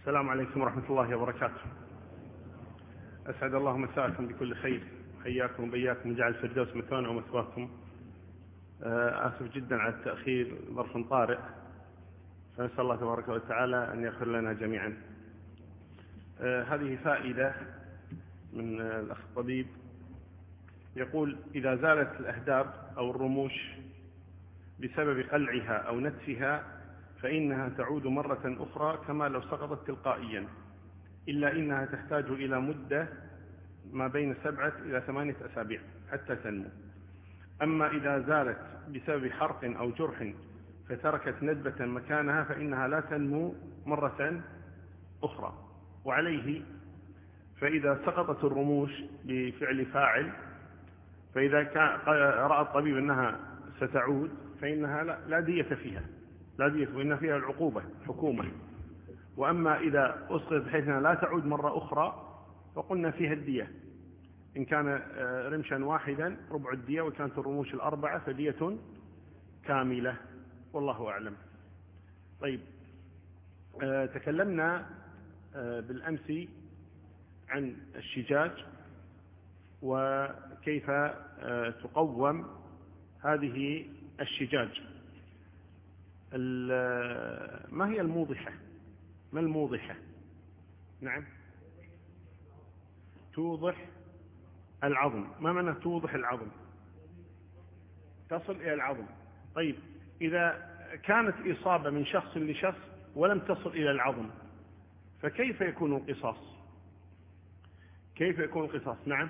السلام عليكم ورحمة الله وبركاته. أسعد الله مساءكم بكل خير، حياكم وبياكم وجعل الفردوس مثوانا ومثواكم. آسف جدا على التأخير، ظرف طارئ، فنسأل الله تبارك وتعالى أن يغفر لنا جميعا. هذه فائدة من الأخ الطبيب، يقول: إذا زالت الأهداب أو الرموش بسبب قلعها أو نتفها فإنها تعود مرة أخرى كما لو سقطت تلقائيا، إلا إنها تحتاج إلى مدة ما بين 7 إلى 8 أسابيع حتى تنمو. أما إذا زالت بسبب حرق أو جرح فتركت ندبة مكانها فإنها لا تنمو مرة أخرى. وعليه فإذا سقطت الرموش بفعل فاعل، فإذا رأى الطبيب أنها ستعود فإنها لا دية فيها، لا دية، وإن فيها العقوبة حكومة. وأما إذا أسقط بحيث أنها لا تعود مرة أخرى فقلنا فيها الدية، إن كان رمشا واحدا ربع الدية، وكانت الرموش 4 فدية كاملة، والله أعلم. طيب، تكلمنا بالأمس عن الشجاج وكيف تقوم هذه الشجاج. ما هي الموضحة؟ ما الموضحة؟ نعم، توضح العظم. ما معنى توضح العظم؟ تصل إلى العظم. طيب، إذا كانت إصابة من شخص لشخص ولم تصل إلى العظم فكيف يكون القصاص؟ كيف يكون القصاص؟ نعم،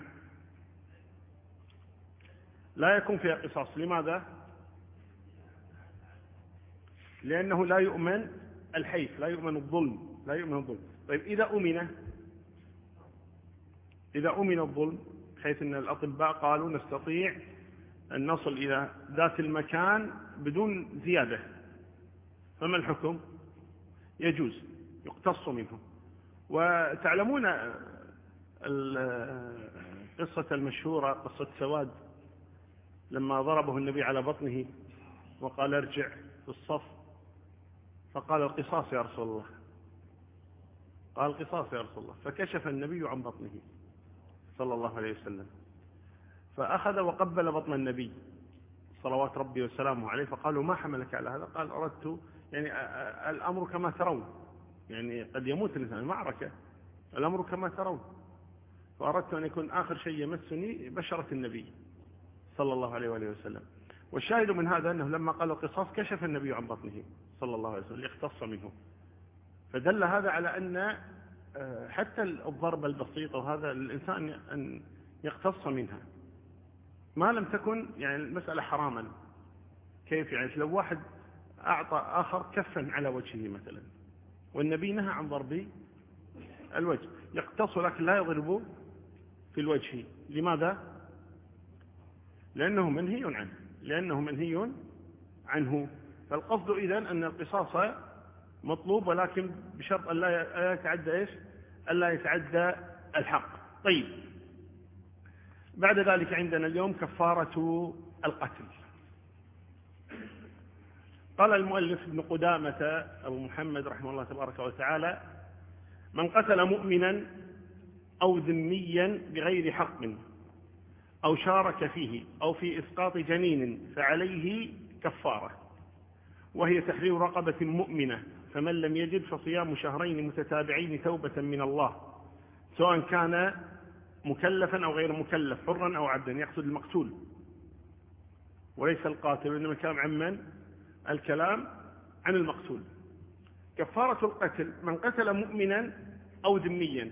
لا يكون فيها قصاص. لماذا؟ لأنه لا يؤمن الحيف، لا يؤمن الظلم، لا يؤمن الظلم. طيب، إذا أمن الظلم بحيث أن الأطباء قالوا نستطيع أن نصل إلى ذات المكان بدون زيادة، فما الحكم؟ يجوز، يقتص منه. وتعلمون القصة المشهورة، قصة سواد لما ضربه النبي على بطنه وقال ارجع في الصف، فقال القصاص يا رسول الله، قال القصاص يا رسول الله، فكشف النبي عن بطنه صلى الله عليه وسلم، فأخذ وقبل بطن النبي صلوات ربي وسلامه عليه، فقالوا ما حملك على هذا؟ قال أردت، يعني الأمر كما ترون، يعني قد يموت الإنسان المعركة، الأمر كما ترون، فأردت أن يكون آخر شيء يمسني بشرة النبي صلى الله عليه وآله وسلم. والشاهد من هذا أنه لما قال القصاص كشف النبي عن بطنه صلى الله عليه وسلم ليختص منه، فدل هذا على أن حتى الضربة البسيطة وهذا الإنسان أن يقتص منها ما لم تكن يعني المسألة حراما. كيف يعني؟ لو واحد أعطى آخر كفا على وجهه مثلا والنبي نهى عن ضرب الوجه، يقتص لكن لا يضرب في الوجه. لماذا؟ لأنه منهي عنه. فالقصد إذن أن القصاص مطلوب، ولكن بشرط أن لا يتعدى إيش؟ ألا يتعدى الحق. طيب، بعد ذلك عندنا اليوم كفارة القتل. قال المؤلف ابن قدامة أبو محمد رحمه الله تبارك وتعالى: من قتل مؤمنا أو ذميا بغير حق أو شارك فيه أو في إسقاط جنين فعليه كفارة، وهي تحرير رقبة مؤمنة، فمن لم يجد فصيام شهرين متتابعين توبة من الله، سواء كان مكلفا أو غير مكلف، حرا أو عبدا. يقصد المقتول وليس القاتل، إنما الكلام عن من؟ الكلام عن المقتول. كفارة القتل: من قتل مؤمنا أو ذميا،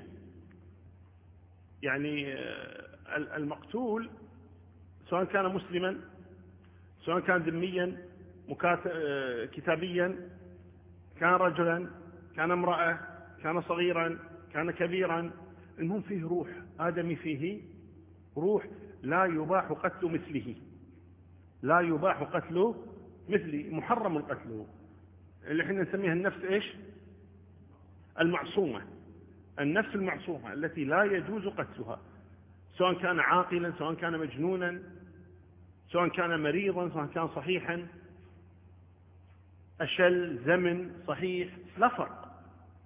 يعني المقتول سواء كان مسلما، سواء كان ذميا، كتابيا، كان رجلا، كان امرأة، كان صغيرا، كان كبيرا، المهم فيه روح آدمي، فيه روح، لا يباح قتل مثله، لا يباح قتل مثله، محرم قتله، اللي احنا نسميها النفس ايش؟ المعصومة، النفس المعصومة التي لا يجوز قتلها، سواء كان عاقلا، سواء كان مجنونا، سواء كان مريضا، سواء كان صحيحا، أشل، زمن، صحيح، لا فرق.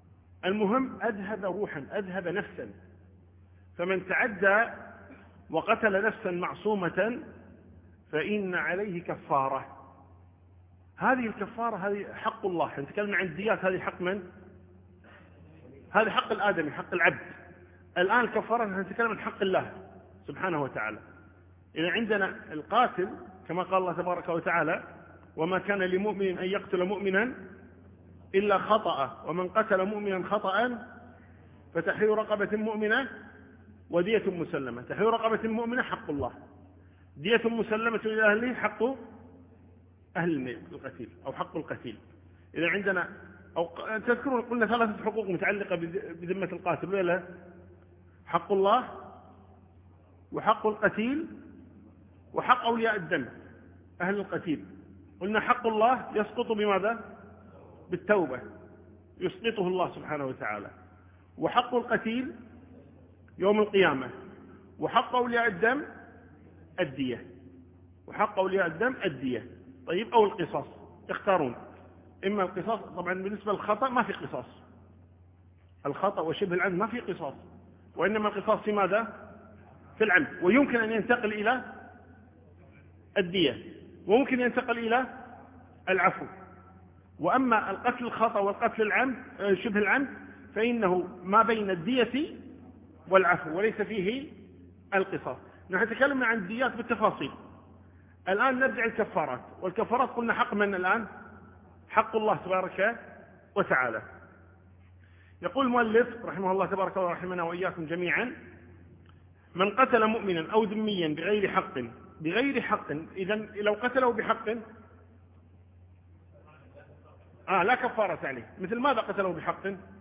المهم أذهب روحا، أذهب نفسا. فمن تعدى وقتل نفسا معصومة فإن عليه كفارة. هذه الكفارة هذه حق الله. نتكلم عن الديات، هذه حق من؟ هذا حق الآدمي، حق العبد. الآن الكفارة نتكلم عن حق الله سبحانه وتعالى. إذا عندنا القاتل كما قال الله تبارك وتعالى: وما كان لمؤمن أن يقتل مؤمنا إلا خطأ، ومن قتل مؤمنا خطأ فتحرير رقبة مؤمنة ودية مسلمة. تحرير رقبة مؤمنة حق الله، دية مسلمة إلى أهله حق أهل القتيل أو حق القتيل. إذا عندنا أو تذكرون قلنا 3 حقوق متعلقة بذمة القاتل ولا؟ حق الله وحق القتيل وحق أولياء الدم أهل القتيل. قلنا حق الله يسقط بماذا؟ بالتوبة، يسقطه الله سبحانه وتعالى. وحق القتيل يوم القيامة. وحق أولياء الدم الدية. وحق أولياء الدم الدية. طيب، أو القصاص، يختارون. إما القصاص، طبعا بالنسبة للخطأ ما في قصاص، الخطأ وشبه العمد ما في قصاص، وإنما القصاص في ماذا؟ في العمد. ويمكن أن ينتقل إلى الدية، وممكن ينتقل إلى العفو. وأما القتل الخطأ والقتل العمد شبه العمد فإنه ما بين الدية والعفو وليس فيه القصاص. نحن تكلمنا عن الديات بالتفاصيل. الآن نرجع الكفارات. والكفارات قلنا حق من الآن؟ حق الله تبارك وتعالى. يقول المؤلف رحمه الله تبارك ورحمنا وإياكم جميعا: من قتل مؤمنا أو ذميا بغير حق. بغير حق، إذن لو قتله بحق لا كفارة عليه. مثل ماذا قتله بحق؟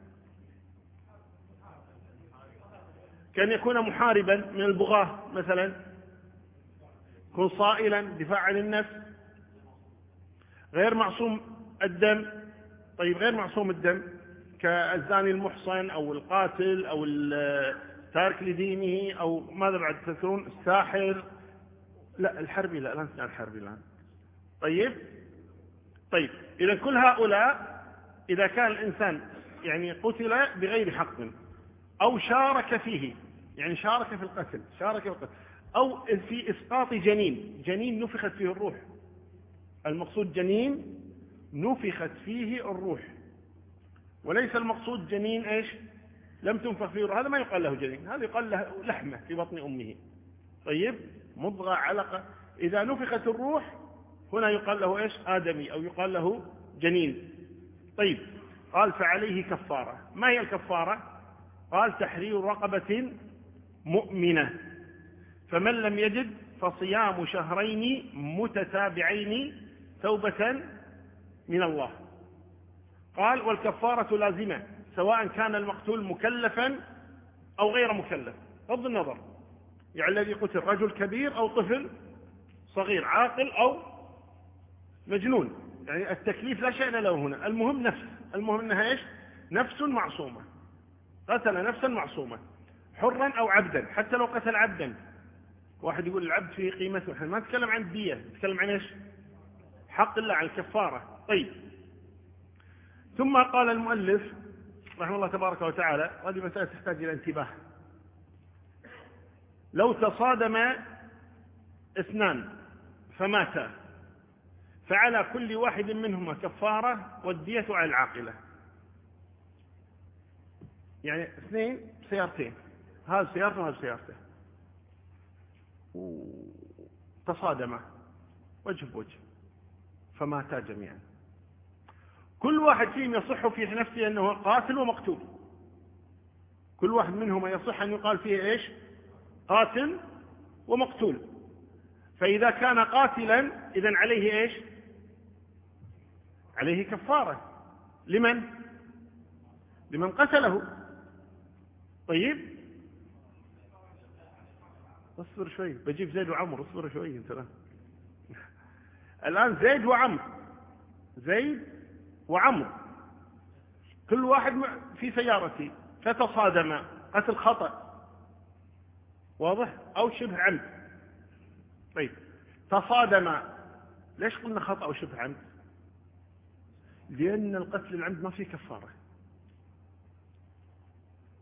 كان يكون محاربا من البغاة مثلا، يكون صائلا دفاع عن النفس، غير معصوم الدم. طيب، غير معصوم الدم كالزاني المحصن أو القاتل أو التارك لدينه أو ماذا بعد تذكرون؟ الساحر، لا الحربي، لا نسمع الحربي الآن. طيب، إذا كل هؤلاء إذا كان الإنسان يعني قتل بغير حق أو شارك فيه، يعني شارك في القتل، أو في إسقاط جنين نفخت فيه الروح. المقصود جنين نفخت فيه الروح، وليس المقصود جنين إيش؟ لم تنفخ فيه الروح. هذا ما يقال له جنين، هذا يقال له لحمة في بطن أمه. طيب، مضغة، علقة. إذا نفخت الروح هنا يقال له إيش؟ آدمي، أو يقال له جنين. طيب، قال فعليه كفارة. ما هي الكفارة؟ قال تحرير رقبة مؤمنة، فمن لم يجد فصيام شهرين متتابعين توبة من الله. قال والكفارة لازمة سواء كان المقتول مكلفا أو غير مكلف، بغض النظر، يعني الذي قتل رجل كبير أو طفل صغير، عاقل أو مجنون، يعني التكليف لا شأن له هنا. المهم نفس، المهم أنها إيش؟ نفس معصومة، قتل نفسا معصومة، حرا أو عبدا. حتى لو قتل عبدا، واحد يقول العبد فيه قيمته، احنا ما نتكلم عن الدية، نتكلم عن إيش؟ حق الله، عن الكفارة. طيب، ثم قال المؤلف رحمه الله تبارك وتعالى، هذه مسألة تحتاج إلى انتباه: لو تصادم اثنان فماتا فعلى كل واحد منهما كفارة والدية على العاقلة. يعني اثنين سيارتين، هذا سيارته وهذا سيارته، تصادما وجه بوجه فماتا جميعا، كل واحد فيهم يصح في نفسه أنه قاتل ومقتول. كل واحد منهما يصح أن يقال فيه إيش؟ قاتل ومقتول. فإذا كان قاتلا إذن عليه إيش؟ عليه كفارة. لمن قتله. طيب، اصبر شوي، بجيب زيد وعمر، اصبر شوي انت الآن زيد وعمر كل واحد في سيارتي فتصادم، قتل خطأ واضح أو شبه عمد. طيب، تصادم، ليش قلنا خطأ أو شبه عمد؟ لأن القتل العمد ما فيه كفارة،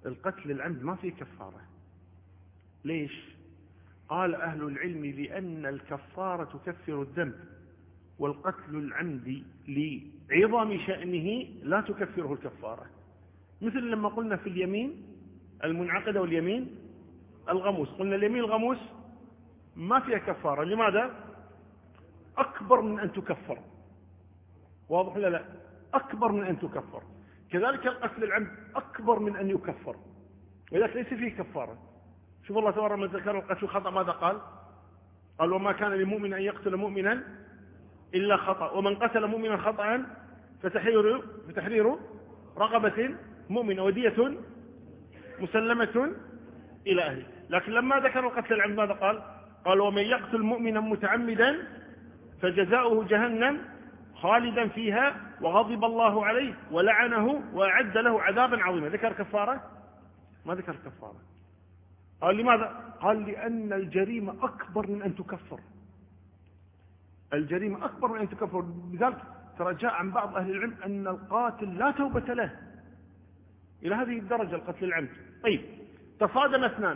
القتل العمد ما فيه كفارة. ليش؟ قال أهل العلم لأن الكفارة تكفر الذنب، والقتل العمد لعظم شأنه لا تكفره الكفارة. مثل لما قلنا في اليمين المنعقدة واليمين الغموس، قلنا اليمين الغموس ما فيها كفارة. لماذا؟ أكبر من أن تكفر. واضح ولا لا؟ أكبر من أن تكفر. كذلك القتل العمد أكبر من أن يكفر، ولذلك ليس فيه كفارة. شوف الله تبارك ما ذكر القتل الخطأ ماذا قال؟ قال وما كان لمؤمن أن يقتل مؤمنا إلا خطأ، ومن قتل مؤمنا خطأ فتحرير رقبة مؤمنة ودية مسلمة إلى أهله. لكن لما ذكر القتل العمد ماذا قال؟ قال ومن يقتل مؤمنا متعمدا فجزاؤه جهنم خالدا فيها وغضب الله عليه ولعنه وأعد له عذابا عظيما. ذكر كفارة؟ ما ذكر كفارة. قال لماذا؟ قال لأن الجريمة أكبر من أن تكفر. الجريمة أكبر من أن تكفر. لذلك ترى جاء عن بعض أهل العلم أن القاتل لا توبة له، إلى هذه الدرجة القتل العمد. طيب تصادم اثنان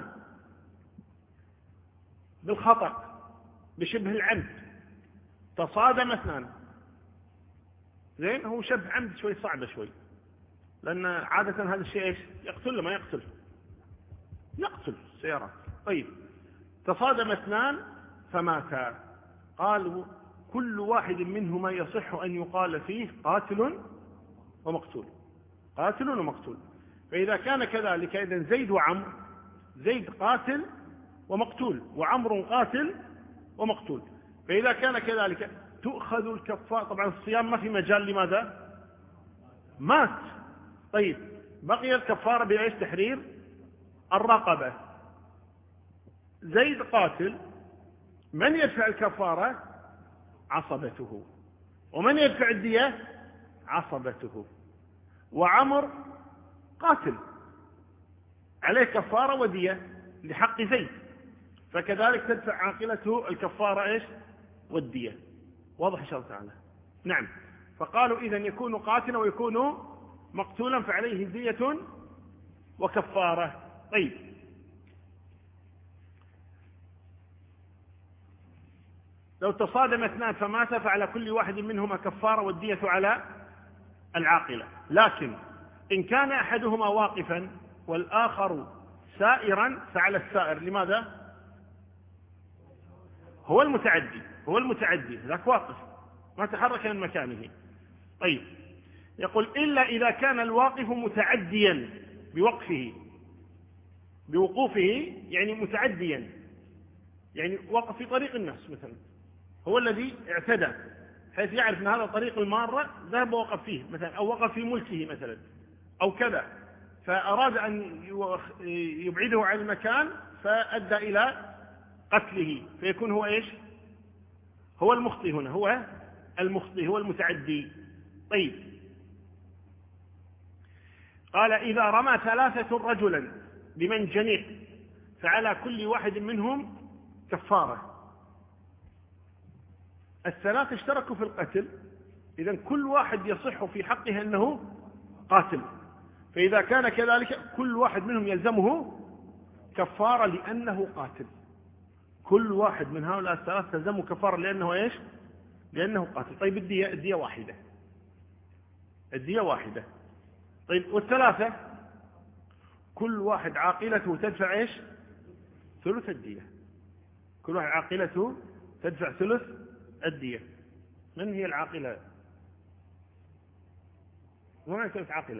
بالخطأ بشبه العمد، تصادم اثنان، زين، هو شبه عمد شوي صعبة شوي، لأن عادة هذا الشيء ايش؟ يقتل ما يقتل، يقتل سيارات. طيب تصادم اثنان فماتا، قالوا كل واحد منهما يصح أن يقال فيه قاتل ومقتول، قاتل ومقتول. فإذا كان كذلك إذن زيد وعمر، زيد قاتل ومقتول، وعمر قاتل ومقتول. فإذا كان كذلك تؤخذ الكفارة. طبعا الصيام ما في مجال، لماذا؟ مات. طيب بقي الكفارة بإيش؟ تحرير الرقبة. زيد قاتل، من يدفع الكفارة؟ عصبته. ومن يدفع الدية؟ عصبته. وعمر قاتل عليه كفارة ودية لحق زيد، فكذلك تدفع عاقلته الكفارة ايش؟ والدية. واضح ان شاء الله تعالى؟ نعم. فقالوا إذن يكون قاتلا ويكون مقتولا فعليه دية وكفارة. طيب لو تصادم اثنان فمات فعلى كل واحد منهما كفارة والدية على العاقلة. لكن إن كان أحدهما واقفا والآخر سائرا فعلى السائر. لماذا؟ هو المتعدي، هو المتعدي ذاك واقف ما تحرك من مكانه. طيب يقول إلا إذا كان الواقف متعديا بوقفه، بوقوفه يعني متعديا، يعني وقف في طريق الناس مثلا، هو الذي اعتدى حيث يعرف أن هذا طريق المارة، ذهب ووقف فيه مثلا، أو وقف في ملكه مثلا أو كذا، فأراد أن يبعده عن المكان فأدى إلى قتله، فيكون هو إيش؟ هو المخطئ هنا، هو المخطئ، هو المتعدي. طيب قال إذا رمى ثلاثة رجلا بمنجنيق فعلى كل واحد منهم كفارة. الثلاثة اشتركوا في القتل، إذن كل واحد يصح في حقه أنه قاتل، فإذا كان كذلك كل واحد منهم يلزمه كفارة لأنه قاتل. كل واحد من هؤلاء الثلاثة تلزمه كفارة لأنه إيش؟ لأنه قاتل. طيب الدية واحدة، الدية واحدة. طيب والثلاثة كل واحد عاقلته تدفع إيش؟ ثلث الدية. كل واحد عاقلته تدفع ثلث الدية. من هي العاقلة؟ وما يكون عاقلة؟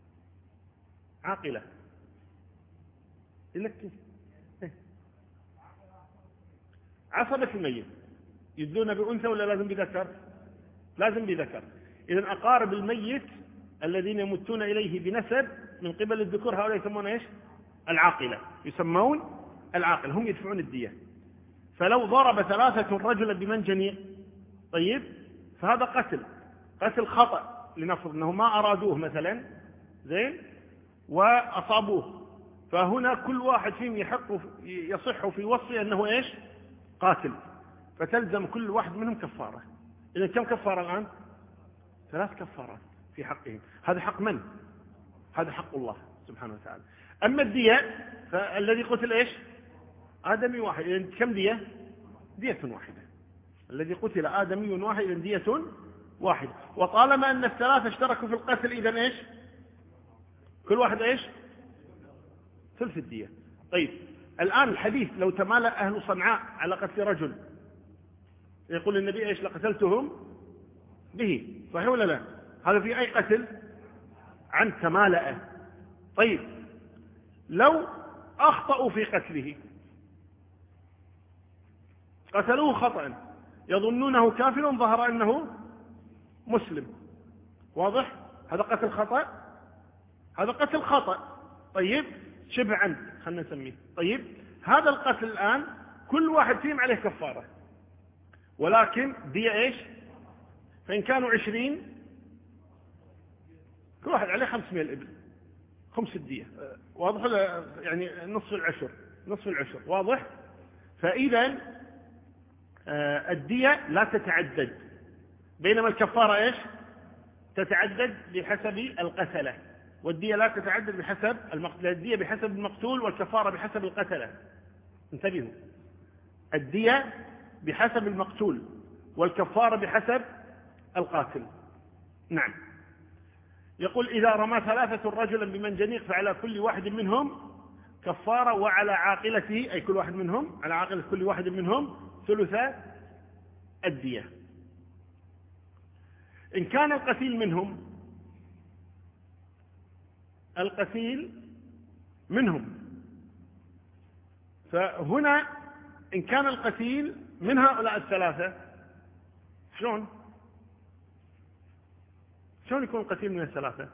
عاقلة لك عصبة الميت يدلون بأنثى ولا لازم بذكر؟ لازم بذكر. إذن أقارب الميت الذين يمتون إليه بنسب من قبل الذكور هؤلاء يسمون إيش؟ العاقلة، يسمون العاقل، هم يدفعون الدية. فلو ضرب ثلاثة رجلا بمنجنيق، طيب فهذا قتل خطأ، لنفرض أنه ما أرادوه مثلا، زين، وأصابوه، فهنا كل واحد فيهم يصح في وصفه أنه إيش؟ قاتل، فتلزم كل واحد منهم كفارة. إذا كم كفارة الآن؟ 3 كفارات في حقهم. هذا حق من؟ هذا حق الله سبحانه وتعالى. أما الدية فالذي قتل إيش؟ آدمي واحد، إذن كم دية؟ دية واحدة. الذي قتل آدمي واحد إذن دية واحدة. وطالما أن الثلاثة اشتركوا في القتل إذن إيش؟ كل واحد إيش؟ ثلث الدية. طيب الآن الحديث لو تمالأ أهل صنعاء على قتل رجل يقول النبي إيش؟ لقتلتهم به، صحيح ولا لا؟ هذا في أي قتل؟ عن تمالأ. طيب لو أخطأوا في قتله، قتلوه خطأ يظنونه كافر ظهر أنه مسلم، واضح؟ هذا قتل خطأ، هذا قتل خطأ. طيب شبه عمد خلنا نسميه. طيب هذا القتل الآن كل واحد فيهم عليه كفارة، ولكن دية إيش؟ فإن كانوا 20 كل واحد عليه 500 الإبل، خمس الدية، واضح؟ يعني نصف العشر، نصف العشر، واضح؟ فإذا الدية لا تتعدد، بينما الكفارة إيش؟ تتعدد بحسب القتلة، والدية لا تتعدد بحسب المقتول. الدية بحسب المقتول والكفارة بحسب القتلة. انتبهوا، الدية بحسب المقتول والكفارة بحسب القاتل. نعم. يقول إذا رمى ثلاثة رجلا بمنجنيق فعلى كل واحد منهم كفارة، وعلى عاقلته أي كل واحد منهم، على عاقلة كل واحد منهم ثلث الدية. إن كان القتيل منهم، القتيل منهم، فهنا إن كان القتيل من هؤلاء الثلاثة شلون يكون القتيل من الثلاثة؟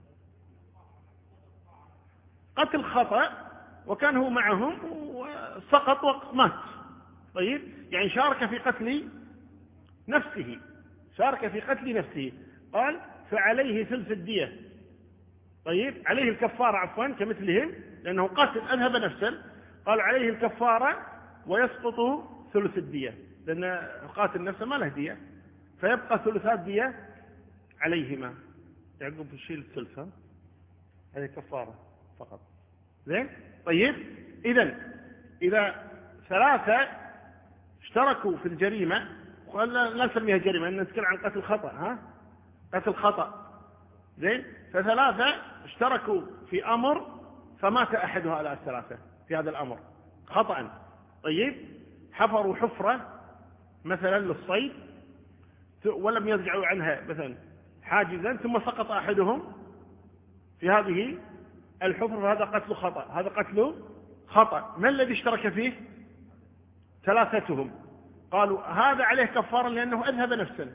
قتل خطأ وكان هو معهم وسقط ومات. طيب يعني شارك في قتل نفسه، شارك في قتل نفسه، قال فعليه ثلث الدية. طيب عليه الكفارة عفوا كمثلهم، لأنه قتل أذهب نفسا، قال عليه الكفارة ويسقط ثلث الدية، لأن قاتل نفسه ما له دية، فيبقى ثلثات دية عليهما. يعقوب الشيء الثلث، هذه كفارة فقط. زين. طيب إذا ثلاثة اشتركوا في الجريمة، لا نسميها جريمة، نتكلم عن قتل خطأ، قتل خطأ. زين. فثلاثة اشتركوا في أمر فمات أحد هؤلاء الثلاثة في هذا الأمر خطأ. طيب حفروا حفرة مثلا للصيد ولم يرجعوا عنها مثلا حاجزا، ثم سقط أحدهم في هذه الحفرة، هذا قتل خطأ، هذا قتل خطأ. ما الذي اشترك فيه؟ ثلاثتهم. قالوا هذا عليه كفارة لأنه أذهب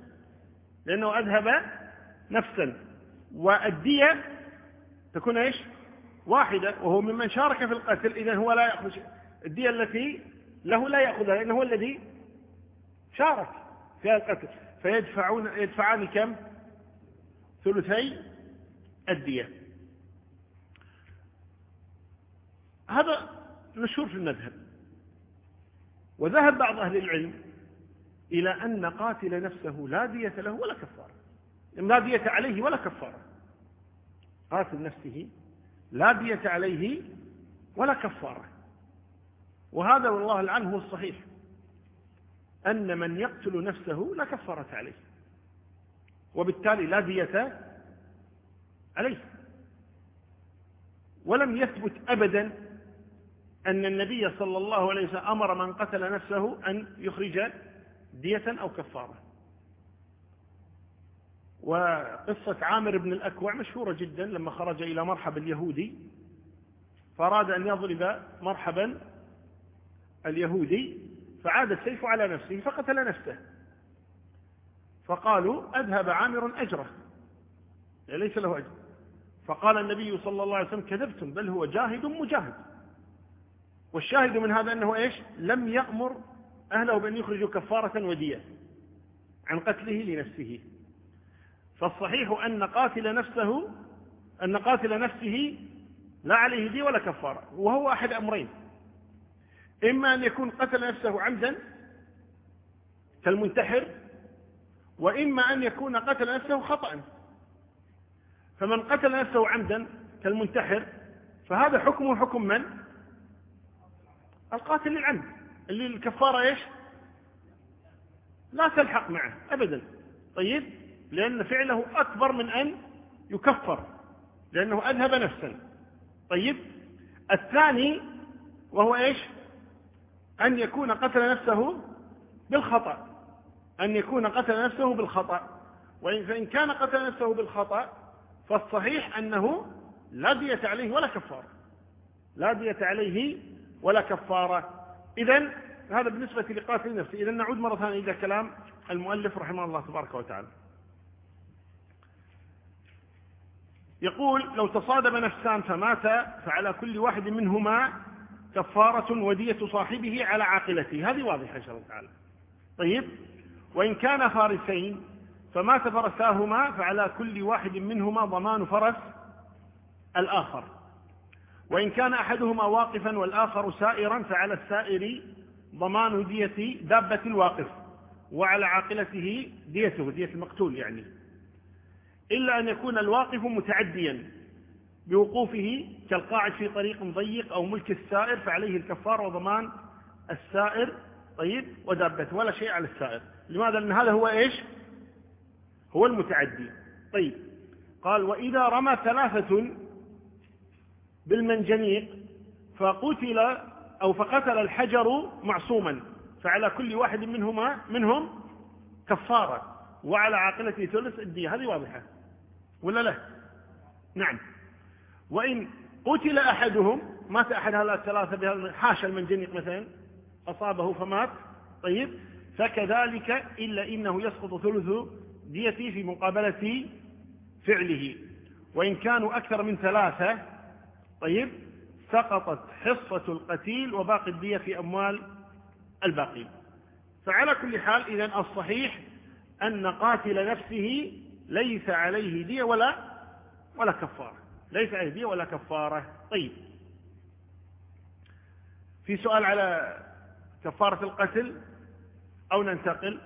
نفسا، والدية تكون إيش؟ واحدة، وهو ممن شارك في القتل، إذن هو لا يأخذ الدية التي له، لا يأخذها لأنه هو الذي شارك في القتل، يدفعان كم؟ ثلثي الدية. هذا مشهور في المذهب. وذهب بعض أهل العلم إلى أن قاتل نفسه لا دية له ولا كفارة، لا دية عليه ولا كفارة. قاتل نفسه لا دية عليه ولا كفارة. وهذا والله العلم هو الصحيح، أن من يقتل نفسه لا كفارة عليه، وبالتالي لا دية عليه. ولم يثبت أبدا أن النبي صلى الله عليه وسلم أمر من قتل نفسه أن يخرج دية أو كفارة. وقصة عامر بن الأكوع مشهورة جدا، لما خرج إلى مرحب اليهودي فأراد أن يضرب مرحبا اليهودي، فعاد السيف على نفسه فقتل نفسه، فقالوا أذهب عامر أجره، ليس له أجر. فقال النبي صلى الله عليه وسلم كذبتم، بل هو جاهد مجاهد. والشاهد من هذا أنه إيش؟ لم يأمر أهله بأن يخرجوا كفارة ودية عن قتله لنفسه. فالصحيح أن قاتل نفسه لا عليه دية ولا كفارة، وهو أحد أمرين: إما أن يكون قتل نفسه عمدا كالمنتحر، وإما أن يكون قتل نفسه خطأ. فمن قتل نفسه عمدا كالمنتحر فهذا حكمه حكم من؟ القاتل للعمد، اللي الكفارة إيش؟ لا تلحق معه أبدا. طيب، لأن فعله أكبر من أن يكفر، لأنه أذهب نفسا. طيب، الثاني وهو إيش؟ أن يكون قتل نفسه بالخطأ، أن يكون قتل نفسه بالخطأ. فإن كان قتل نفسه بالخطأ فالصحيح أنه لا دية عليه ولا كفارة، لا دية عليه ولا كفارة. إذن هذا بالنسبة لقاتل نفسه. إذن نعود مرة ثانية إلى كلام المؤلف رحمه الله تبارك وتعالى. يقول: لو تصادم نفسان فمات فعلى كل واحد منهما كفارة ودية صاحبه على عاقلته. هذه واضحة إن شاء الله تعالى. طيب، وإن كان فارسين فمات فرساهما فعلى كل واحد منهما ضمان فرس الآخر. وإن كان أحدهما واقفا والآخر سائرا فعلى السائر ضمان دية دابة الواقف، وعلى عاقلته ديته، دية المقتول يعني، إلا أن يكون الواقف متعديا بوقوفه كالقاعد في طريق ضيق أو ملك السائر فعليه الكفار وضمان السائر. طيب، ودابته، ولا شيء على السائر. لماذا؟ لأن هذا هو إيش؟ هو المتعدي. طيب، قال: وإذا رمى ثلاثة بالمنجنيق فقتل أو فقتل الحجر معصوما فعلى كل واحد منهم كفارة، وعلى عاقلته ثلث الدية. هذه واضحة ولا لا؟ نعم. وإن قتل أحدهم، مات أحد هؤلاء الثلاثة بهذا، حاشا المنجنيق مثلا أصابه فمات، طيب، فكذلك إلا إنه يسقط ثلث ديته في مقابلة فعله. وإن كانوا أكثر من ثلاثة، طيب، سقطت حصة القتيل وباقي الدية في أموال الباقين. فعلى كل حال إذن الصحيح أن قاتل نفسه ليس عليه دية ولا كفارة، ليس عليه دية ولا كفارة. طيب، في سؤال على كفارة القتل أو ننتقل؟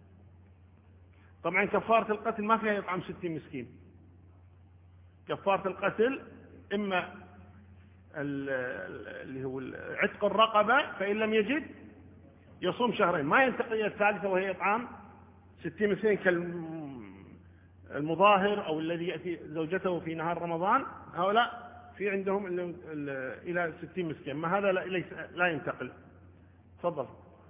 طبعا كفارة القتل ما فيها يطعم 60 مسكين. كفارة القتل إما اللي هو عتق الرقبة، فإن لم يجد يصوم شهرين، ما ينتقل إلى الثالثة وهي إطعام 60 مسكين كالمظاهر أو الذي يأتي زوجته في نهار رمضان. هؤلاء في عندهم إلى 60 مسكين، ما هذا لا ينتقل. تفضل.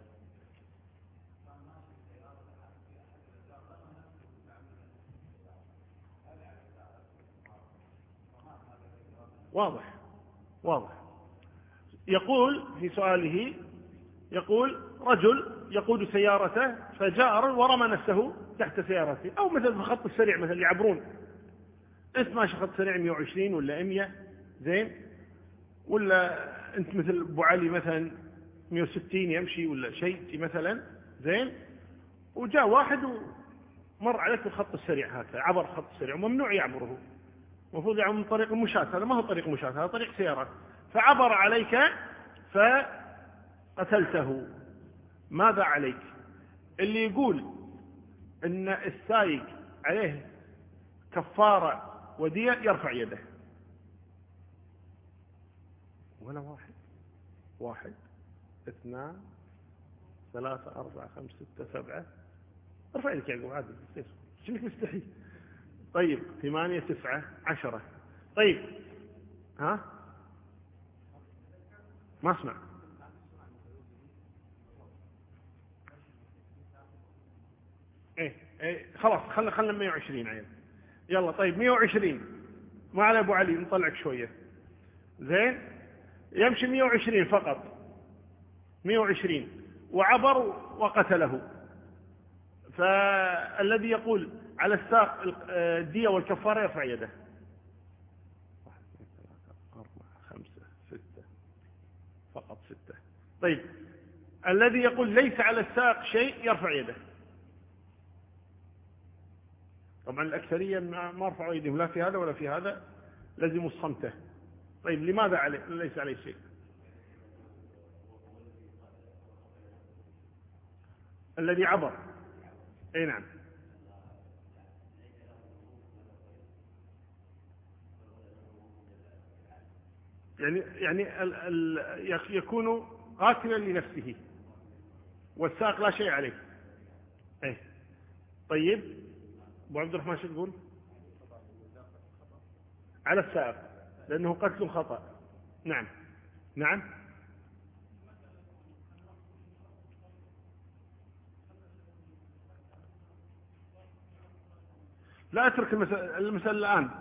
واضح. يقول في سؤاله، يقول: رجل يقود سيارته فجاء ورمى نفسه تحت سيارته، أو مثل في الخط السريع مثل يعبرون، أنت ماشي خط سريع 120 ولا 100 زين، ولا أنت مثل أبو علي مثلا 160 يمشي ولا شيء مثلا زين، وجاء واحد ومر عليك في الخط السريع هكذا، عبر الخط السريع وممنوع يعبره، المفروض يعبر من طريق المشاة، هذا ما هو طريق مشاة، هذا طريق سيارات، فعبر عليك فقتلته، ماذا عليك؟ اللي يقول ان السايق عليه كفارة ودية يرفع يده. ولا واحد 2 3 4 5 6 7، ارفع يدك يا عقوب عادي، شنك مستحي؟ طيب 8 9 10. طيب ها ما اسمع. ايه خلاص، خلنا 120 عين. يلا طيب 120 ما على ابو علي، نطلعك شويه زين، يمشي 120 فقط، 120 وعبر وقتله، فالذي يقول على الساق الدية والكفارة يرفع يده. 1 2 3 4 5 6 فقط 6. طيب الذي يقول ليس على الساق شيء يرفع يده. طبعا الأكثرية ما رفعوا يدهم لا في هذا ولا في هذا، لزموا الصمته. طيب لماذا ليس عليه شيء؟ الذي عبر، اي نعم. يكون قاتلا لنفسه والسائق لا شيء عليه. إيه. طيب أبو عبد الرحمن شو تقول؟ على السائق لأنه قتل خطأ. نعم نعم. لا أترك المسألة الآن.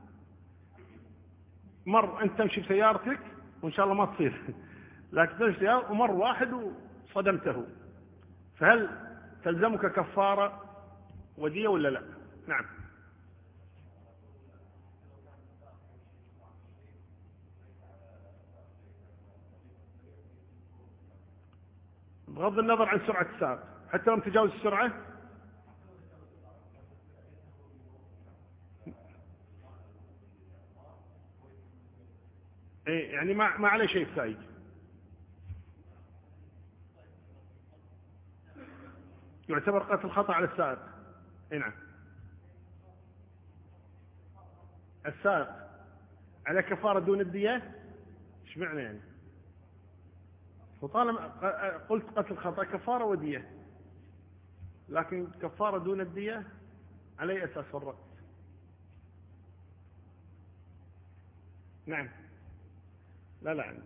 مر أنت تمشي بسيارتك وإن شاء الله ما تصير لكن تمشي سيارة ومر واحد وصدمته، فهل تلزمك كفارة ودية ولا لا؟ نعم. بغض النظر عن سرعة السائق حتى لو تجاوز السرعة. إيه يعني ما عليه شيء السائق. يعتبر قتل خطأ على السائق. إيه نعم. السائق على كفارة دون الدية. ايش معنى يعني؟ وطالما قلت قتل خطأ كفارة ودية، لكن كفارة دون الدية على أي أساس فرقت؟ نعم. لا عندي.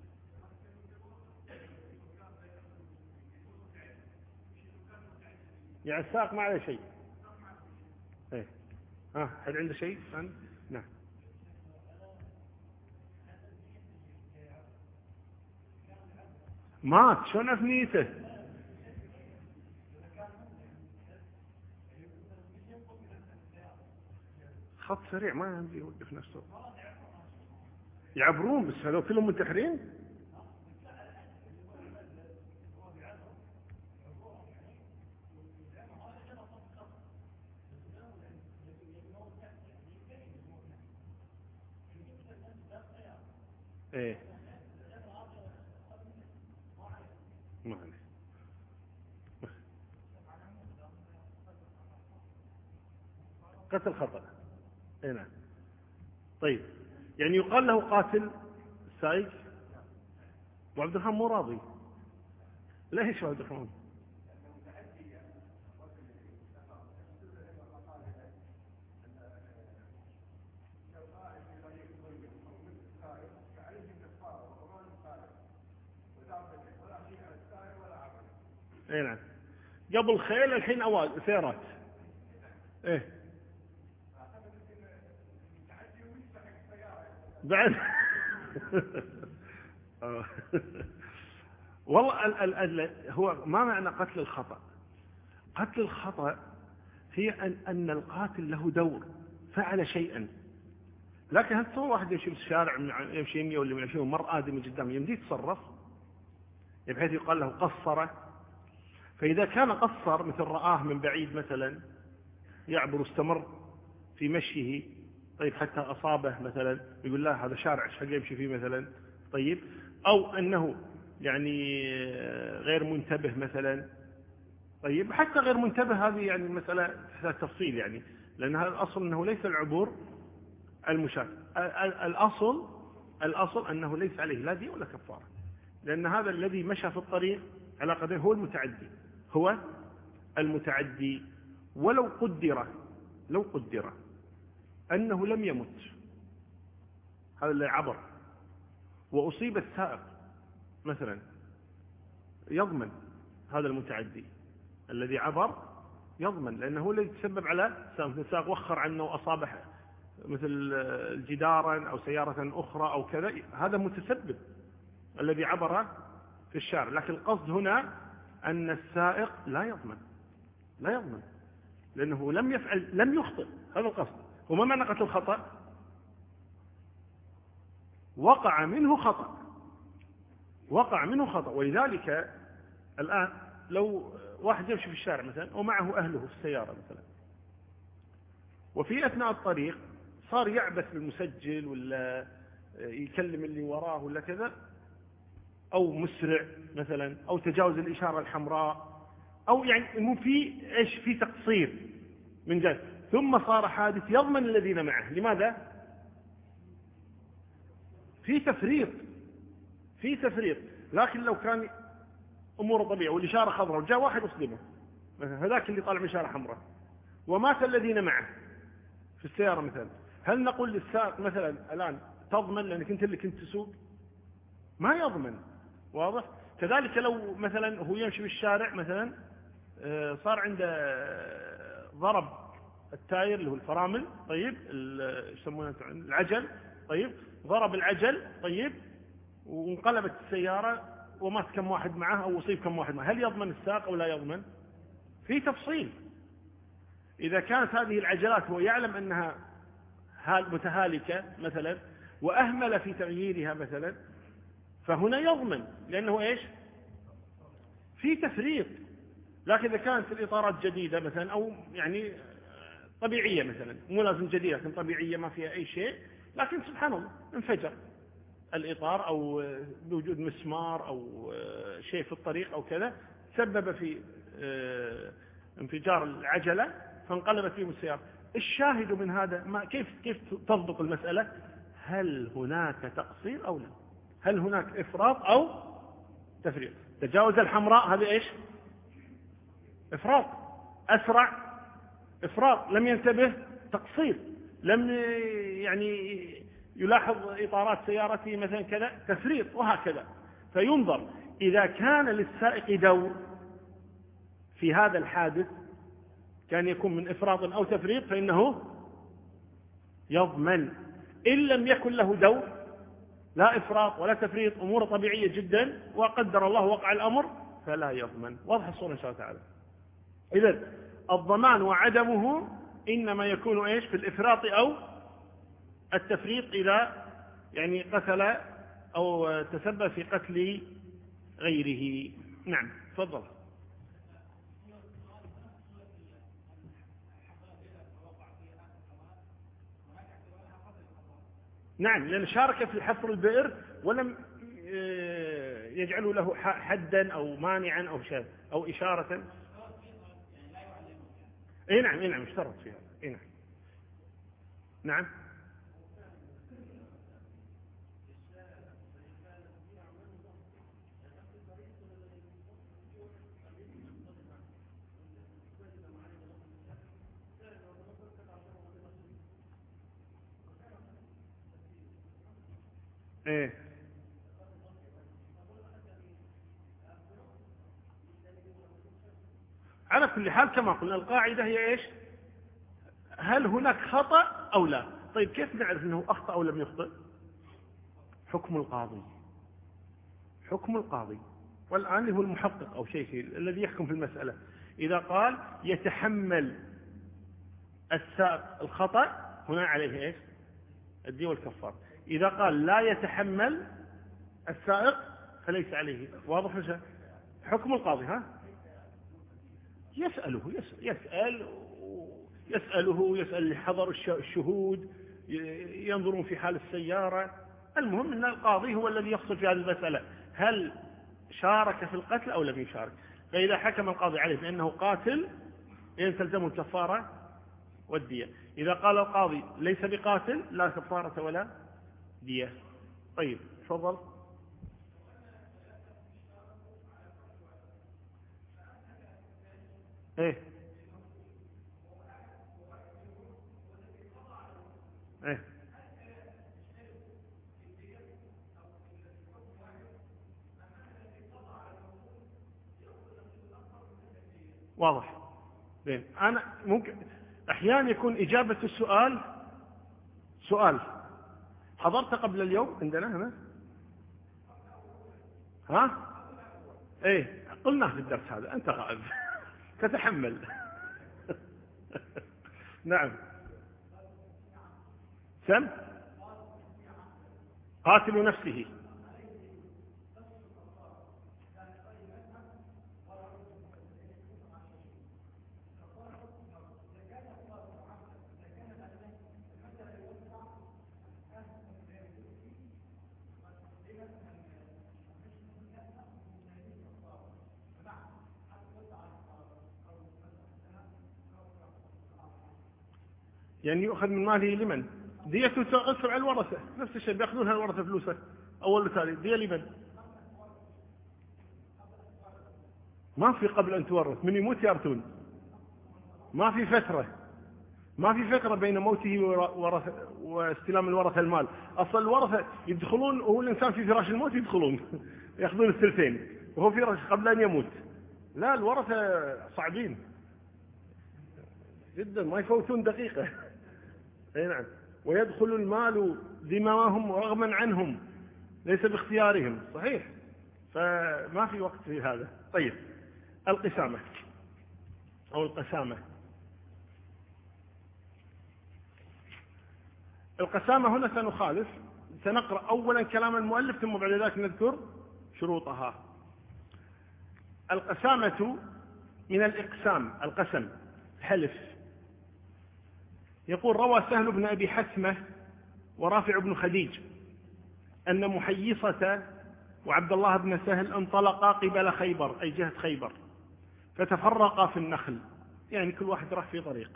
يعني السائق ما عليه شيء. ايه. هل عنده شيء؟ نعم. مات شلون في نيته؟ خط سريع ما يمدي يوقف نفسه. يعبرون بس هذول كلهم منتحرين. ايه ما عليه. قتل خطأ. ايه نعم. طيب يعني يقال له قاتل السائق. وعبد الرحمن مو راضي. ليش عبد الرحمن؟ ايه نعم. قبل خيل الحين سيارات. ايه بعد والله هو ما معنى قتل الخطأ؟ قتل الخطأ هي أن القاتل له دور، فعل شيئا. لكن هل تصور واحد يمشي بالشارع يمشي 100 ولا 120 مر آدمي قدامه يمدي يتصرف بحيث يقال له قصر؟ فإذا كان قصر مثل رآه من بعيد مثلا يعبر واستمر في مشيه، طيب حتى أصابه مثلا يقول لا هذا شارع ايش حق يمشي فيه مثلا، طيب أو أنه يعني غير منتبه مثلا، طيب حتى غير منتبه هذه يعني المسألة تحتاج تفصيل يعني، لأن هذا الأصل أنه ليس العبور المشاة. الأصل أنه ليس عليه لا دي ولا كفارة، لأن هذا الذي مشى في الطريق على قدره هو المتعدي. ولو قدر أنه لم يمت، هذا اللي عبر وأصيب السائق مثلا، يضمن هذا المتعدي الذي عبر، يضمن لأنه هو الذي تسبب على السائق وخر عنه وأصابه مثل جدارا أو سيارة أخرى أو كذا، هذا متسبب الذي عبر في الشارع. لكن القصد هنا أن السائق لا يضمن لأنه لم يخطئ. هذا القصد. وما معنى قتل الخطأ؟ وقع منه خطأ. ولذلك الآن لو واحد يمشي في الشارع مثلا ومعه أهله في السيارة مثلا، وفي أثناء الطريق صار يعبث بالمسجل ولا يكلم اللي وراه ولا كذا، أو مسرع مثلا، أو تجاوز الإشارة الحمراء، أو يعني في تقصير من جهة، ثم صار حادث، يضمن الذين معه. لماذا؟ في تفريط. لكن لو كان أمور طبيعية والإشارة خضراء وجاء واحد أصدمه مثلا، هذاك اللي طالع بإشارة حمراء ومات الذين معه في السيارة مثلا، هل نقول للسائق مثلا الآن تضمن لأنك أنت اللي كنت تسوق؟ ما يضمن. واضح؟ كذلك لو مثلا هو يمشي بالشارع مثلا، صار عنده ضرب التاير اللي هو الفرامل، طيب يسمونه العجل، طيب ضرب العجل، طيب وانقلبت السيارة ومات كم واحد معه أو أصيب كم واحد معه، هل يضمن السائق أو لا يضمن؟ في تفصيل. إذا كانت هذه العجلات هو يعلم أنها متهالكة مثلا وأهمل في تغييرها مثلا، فهنا يضمن لأنه إيش؟ في تفريط. لكن إذا كانت الإطارات جديدة مثلا أو يعني طبيعية مثلا، مو لازم جديدة لكن طبيعية ما فيها أي شيء، لكن سبحان الله انفجر الإطار أو بوجود مسمار أو شيء في الطريق أو كذا سبب في انفجار العجلة فانقلبت فيه السيارة. الشاهد من هذا كيف تضبط المسألة؟ هل هناك تقصير أو لا؟ هل هناك إفراط أو تفريط؟ تجاوز الحمراء هذا إيش؟ إفراط. أسرع إفراط، لم ينتبه تقصير، لم يعني يلاحظ إطارات سيارته مثلا كذا تفريط، وهكذا. فينظر إذا كان للسائق دور في هذا الحادث كان يكون من إفراط أو تفريط فإنه يضمن. إن لم يكن له دور لا إفراط ولا تفريط، أمور طبيعية جدا وقدر الله وقع الأمر، فلا يضمن. واضح الصورة إن شاء الله تعالى. إذن الضمان وعدمه إنما يكون إيش؟ في الإفراط أو التفريط إذا يعني قتل أو تسبب في قتل غيره. نعم تفضل. نعم، لأن شارك في حفر البئر ولم يجعلوا له حدا أو مانعا أو شيء أو إشارة. اي نعم، اي نعم اشترط فيها. اي نعم. نعم. ايه على كل حال كما قلنا القاعدة هي ايش؟ هل هناك خطأ او لا؟ طيب كيف نعرف انه اخطأ او لم يخطئ؟ حكم القاضي. حكم القاضي والآن هو المحقق او شيء الذي يحكم في المسألة. اذا قال يتحمل السائق الخطأ هنا عليه ايش؟ الدية والكفار. اذا قال لا يتحمل السائق فليس عليه. واضح مش حكم القاضي؟ ها يسأله يسأل حضر الشهود، ينظرون في حال السيارة. المهم أن القاضي هو الذي يفصل في هذه المسألة، هل شارك في القتل أو لم يشارك. فإذا حكم القاضي عليه بأنه قاتل تلزمه الكفارة والدية. إذا قال القاضي ليس بقاتل لا كفارة ولا دية. طيب تفضل. ايه ايه واضح. زين، أنا ممكن أحيانا يكون إجابة السؤال سؤال حضرت قبل اليوم عندنا هنا. ها ايه قلناه في الدرس هذا، أنت غائب تتحمل. نعم. سم قاتل نفسه. يعني يؤخذ من ماله لمن؟ ديته تؤثر على الورثة، نفس الشيء بيأخذونها الورثة فلوسه أول وثاني. دية لمن؟ ما في قبل أن تورث، من يموت يرثون، ما في فترة، ما في فترة بين موته واستلام الورثة المال. أصلا الورثة يدخلون وهو الإنسان في فراش الموت يدخلون يأخذون الثلثين وهو في فراش قبل أن يموت. لا، الورثة صعبين جدا، ما يفوتون دقيقة. أي نعم. ويدخل المال ذمامهم رغما عنهم، ليس باختيارهم. صحيح، فما في وقت في هذا. طيب، القسامة أو القسامة. القسامة هنا سنخالف، سنقرأ أولا كلام المؤلف ثم بعد ذلك نذكر شروطها. القسامة من الإقسام، القسم، حلف. يقول: روى سهل بن أبي حثمة ورافع بن خديج أن محيصة وعبد الله بن سهل انطلقا قبل خيبر، أي جهة خيبر، فتفرقا في النخل، يعني كل واحد راح في طريق.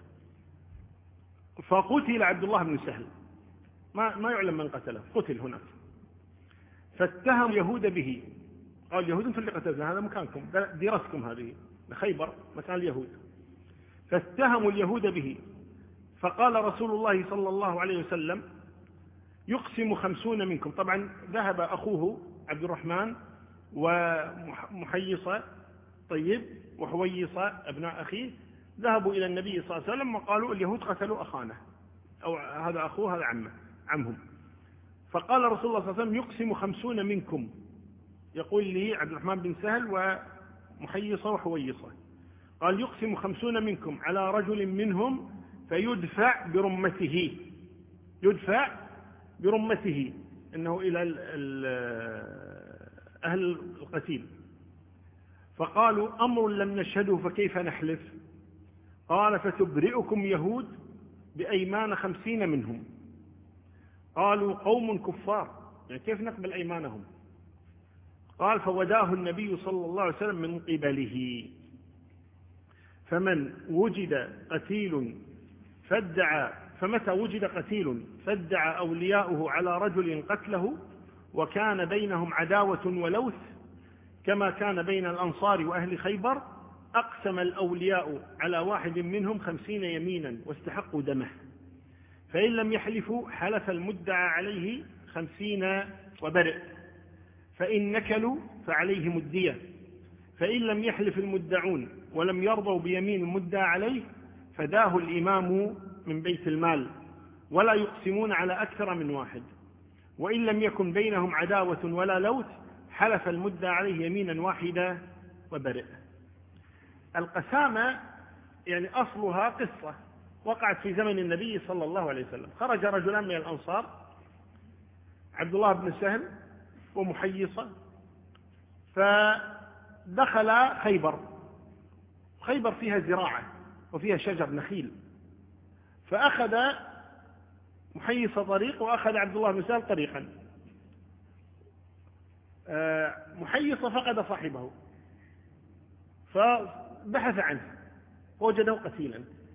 فقتل عبد الله بن سهل، ما يعلم من قتله، قتل هناك. فاتهم اليهود به، قال: اليهود انتم اللي قتلتنا، هذا مكانكم، ديرتكم هذه، خيبر مكان اليهود. فاتهموا اليهود به، فقال رسول الله صلى الله عليه وسلم: يقسم 50 منكم. طبعا ذهب أخوه عبد الرحمن ومحيصة، طيب، وحويصة أبناء أخيه، ذهبوا إلى النبي صلى الله عليه وسلم وقالوا: اليهود قتلوا أخانا، أو هذا أخوه هذا عمهم. فقال رسول الله صلى الله عليه وسلم: يقسم 50 منكم، يقول لي عبد الرحمن بن سهل ومحيصة وحويصة، قال: يقسم 50 منكم على رجل منهم فيدفع برمته، يدفع برمته، إنه إلى أهل القتيل. فقالوا: أمر لم نشهده فكيف نحلف؟ قال: فتبرئكم يهود بأيمان 50 منهم. قالوا: قوم كفار، يعني كيف نقبل أيمانهم؟ قال: فوداه النبي صلى الله عليه وسلم من قبله. فمن وجد قتيل فمتى وجد قتيل فادعى أولياؤه على رجل قتله وكان بينهم عداوة ولوث كما كان بين الأنصار وأهل خيبر، أقسم الأولياء على واحد منهم 50 يمينا واستحقوا دمه، فإن لم يحلفوا حلف المدعى عليه 50 وبرئ، فإن نكلوا فعليهم الدية، فإن لم يحلف المدعون ولم يرضوا بيمين المدعى عليه فداه الإمام من بيت المال، ولا يقسمون على أكثر من واحد، وإن لم يكن بينهم عداوة ولا لوث حلف المدعى عليه يمينا واحدة وبرئ. القسامة يعني أصلها قصة وقعت في زمن النبي صلى الله عليه وسلم. خرج رجلان من الأنصار، عبد الله بن سهل ومحيصة، فدخل خيبر. خيبر فيها زراعة وفيها شجر نخيل، فأخذ محيصة طريق وأخذ عبد الله بن سهل طريقا. محيصة فقد صاحبه فبحث عنه ووجده قتيلا،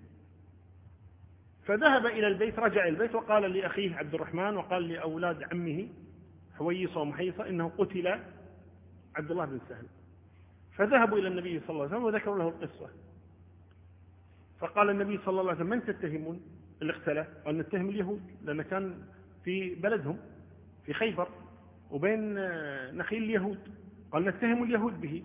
فذهب إلى البيت، رجع إلى البيت وقال لأخيه عبد الرحمن وقال لأولاد عمه حويصة ومحيصة إنه قتل عبد الله بن سهل. فذهبوا إلى النبي صلى الله عليه وسلم وذكروا له القصة. فقال النبي صلى الله عليه وسلم: من تتهمون اللي اقتله؟ قال: نتهم اليهود، لأن كان في بلدهم في خيبر وبين نخيل اليهود. قال: نتهم اليهود به.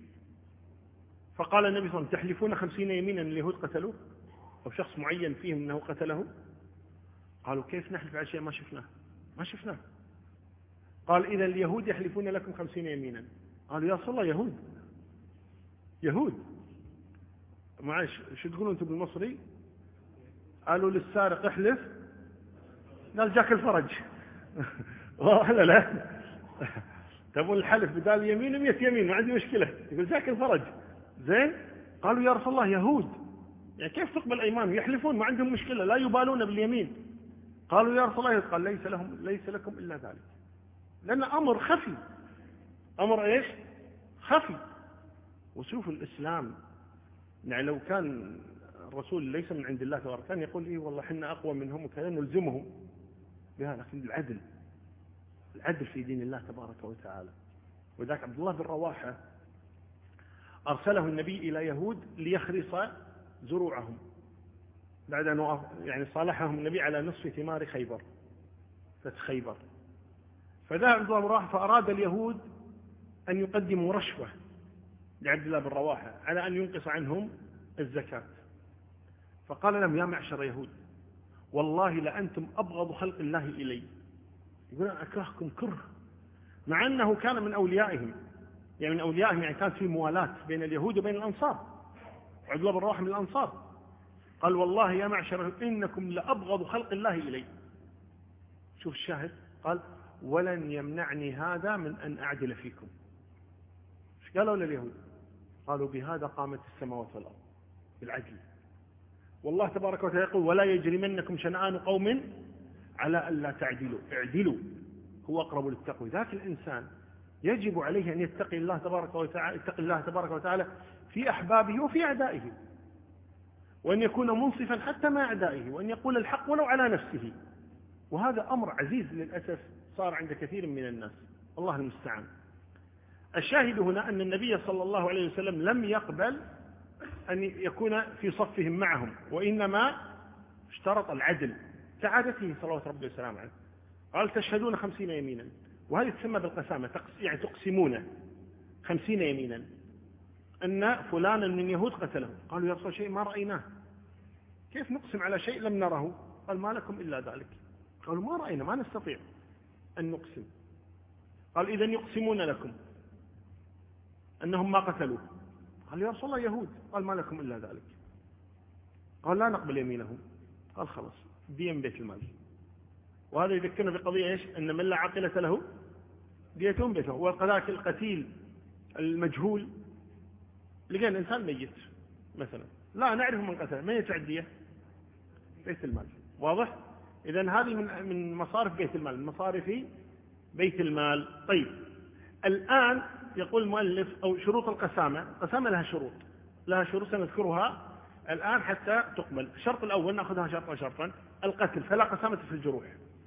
فقال النبي صلى الله عليه وسلم: تحلفون 50 يمينا أن اليهود قتلوه أو شخص معين فيهم أنه قتله؟ قالوا: كيف نحلف على شيء ما شفناه؟ قال: إذا اليهود يحلفون لكم 50 يمينا. قالوا: يا رسول الله، يهود معاش شو تقولون أنتم بالمصري؟ قالوا: للسارق احلف، قال: جاك الفرج. لا تبون الحلف بدال يمين 100 يمين، ما عندي مشكلة، يقول جاك الفرج. زين. قالوا: يا رسول الله، يهود، يعني كيف تقبل أيمان؟ يحلفون ما عندهم مشكلة، لا يبالون باليمين. قالوا: يا رسول الله، قال: ليس لكم إلا ذلك، لأن أمر خفي. أمر إيش؟ خفي. وشوف الإسلام، يعني لو كان الرسول ليس من عند الله تبارك كان يقول: إيه والله حنا أقوى منهم وكذا نلزمهم، لكن العدل في دين الله تبارك وتعالى. وذاك عبد الله بن رواحة أرسله النبي إلى يهود ليخرص زروعهم بعد أن يعني صالحهم النبي على نصف ثمار خيبر، فتح خيبر. فذهب عبد الله بن رواحة فأراد اليهود أن يقدموا رشوة لعبد الله بن رواحة على أن ينقص عنهم الزكاة. فقال لهم: يا معشر يهود، والله لأنتم أبغض خلق الله إلي. يقول: أنا أكرهكم كره، مع أنه كان من أوليائهم، يعني كانت في موالاة بين اليهود وبين الأنصار، وعبد الله بن رواحة من الأنصار. قال: والله يا معشر إنكم لأبغض خلق الله إلي. شوف الشاهد، قال: ولن يمنعني هذا من أن أعدل فيكم. ايش قالوا لليهود؟ قالوا: بهذا قامت السماوات والأرض، بالعدل. والله تبارك وتعالى يقول: ولا يجرمنكم شنآن قوم على ألا تعدلوا، اعدلوا هو أقرب للتقوى. ذاك الإنسان يجب عليه أن يتقي الله تبارك وتعالى في أحبابه وفي أعدائه، وأن يكون منصفا حتى مع أعدائه، وأن يقول الحق ولو على نفسه. وهذا أمر عزيز للأسف صار عند كثير من الناس، الله المستعان. الشاهد هنا أن النبي صلى الله عليه وسلم لم يقبل أن يكون في صفهم معهم، وإنما اشترط العدل كعادته صلوات ربي وسلامه عليه. قال: تشهدون 50 يمينا، وهذه تسمى بالقسامة، يعني تقسمون 50 يمينا أن فلانا من يهود قتله. قالوا: يا رسول شيء ما رأيناه، كيف نقسم على شيء لم نره؟ قال: ما لكم إلا ذلك. قالوا: ما رأينا، ما نستطيع أن نقسم. قال: إذن يقسمون لكم أنهم ما قتلوه. قال: يا رسول الله يهود. قال: ما لكم إلا ذلك. قال: لا نقبل يمينهم. قال: خلاص، دية من بيت المال. وهذا يذكرنا بقضية إيش؟ أن من لا عاقلة له دية من بيته. وكذلك القتيل المجهول، لقينا إنسان ميت مثلا، لا نعرف من قتله، من يدفع الدية؟ بيت المال. واضح؟ إذن هذه من مصارف بيت المال، من مصارف بيت المال. طيب، الآن يقول المؤلف: أو شروط القسامة. القسامة لها شروط سنذكرها الآن حتى تقبل. الشرط الأول نأخذها شرطا: القتل، فلا قسامة في الجروح.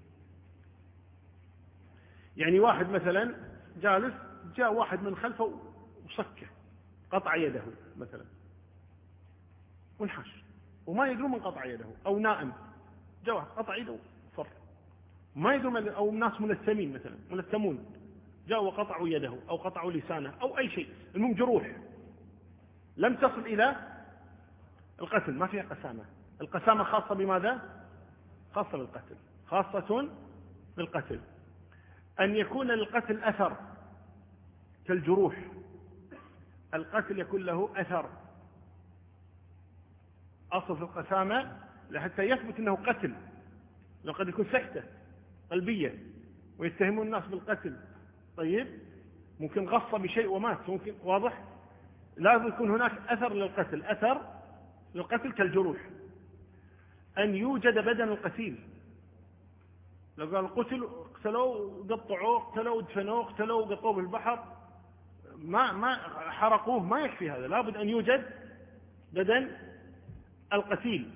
يعني واحد مثلا جالس، جاء واحد من خلفه وصكه، قطع يده مثلا وانحش، وما يدرون من قطع يده، أو نائم جاء قطع يده وفر، ما يدرون، أو ناس ملثمين مثلا، ملثمون جاءوا وقطعوا يده أو قطعوا لسانه أو أي شيء، المهم جروح لم تصل إلى القتل، ما فيها قسامة. القسامة خاصة بماذا؟ خاصة بالقتل، خاصة بالقتل. أن يكون للقتل أثر كالجروح، القتل يكون له أثر. أصل في القسامة لحتى يثبت أنه قتل، لقد يكون سكتة قلبية ويتهمون الناس بالقتل. طيب، ممكن غص بشيء ومات، ممكن، واضح؟ لازم يكون هناك أثر للقتل، أثر للقتل كالجروح. أن يوجد بدن القتيل، لو قال قتل، اقتلوه قطعوه، اقتلوه دفنوه، اقتلوه قطوه بالبحر، ما حرقوه، ما يكفي هذا، لابد أن يوجد بدن القتيل.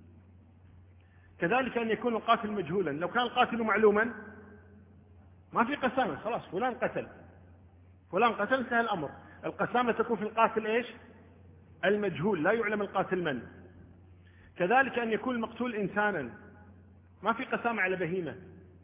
كذلك أن يكون القاتل مجهولا، لو كان القاتل معلوما ما في قسامة، خلاص فلان قتل انتهى الأمر. القسامة تكون في القاتل إيش؟ المجهول، لا يعلم القاتل من. كذلك أن يكون المقتول إنسانا، ما في قسامة على بهيمة.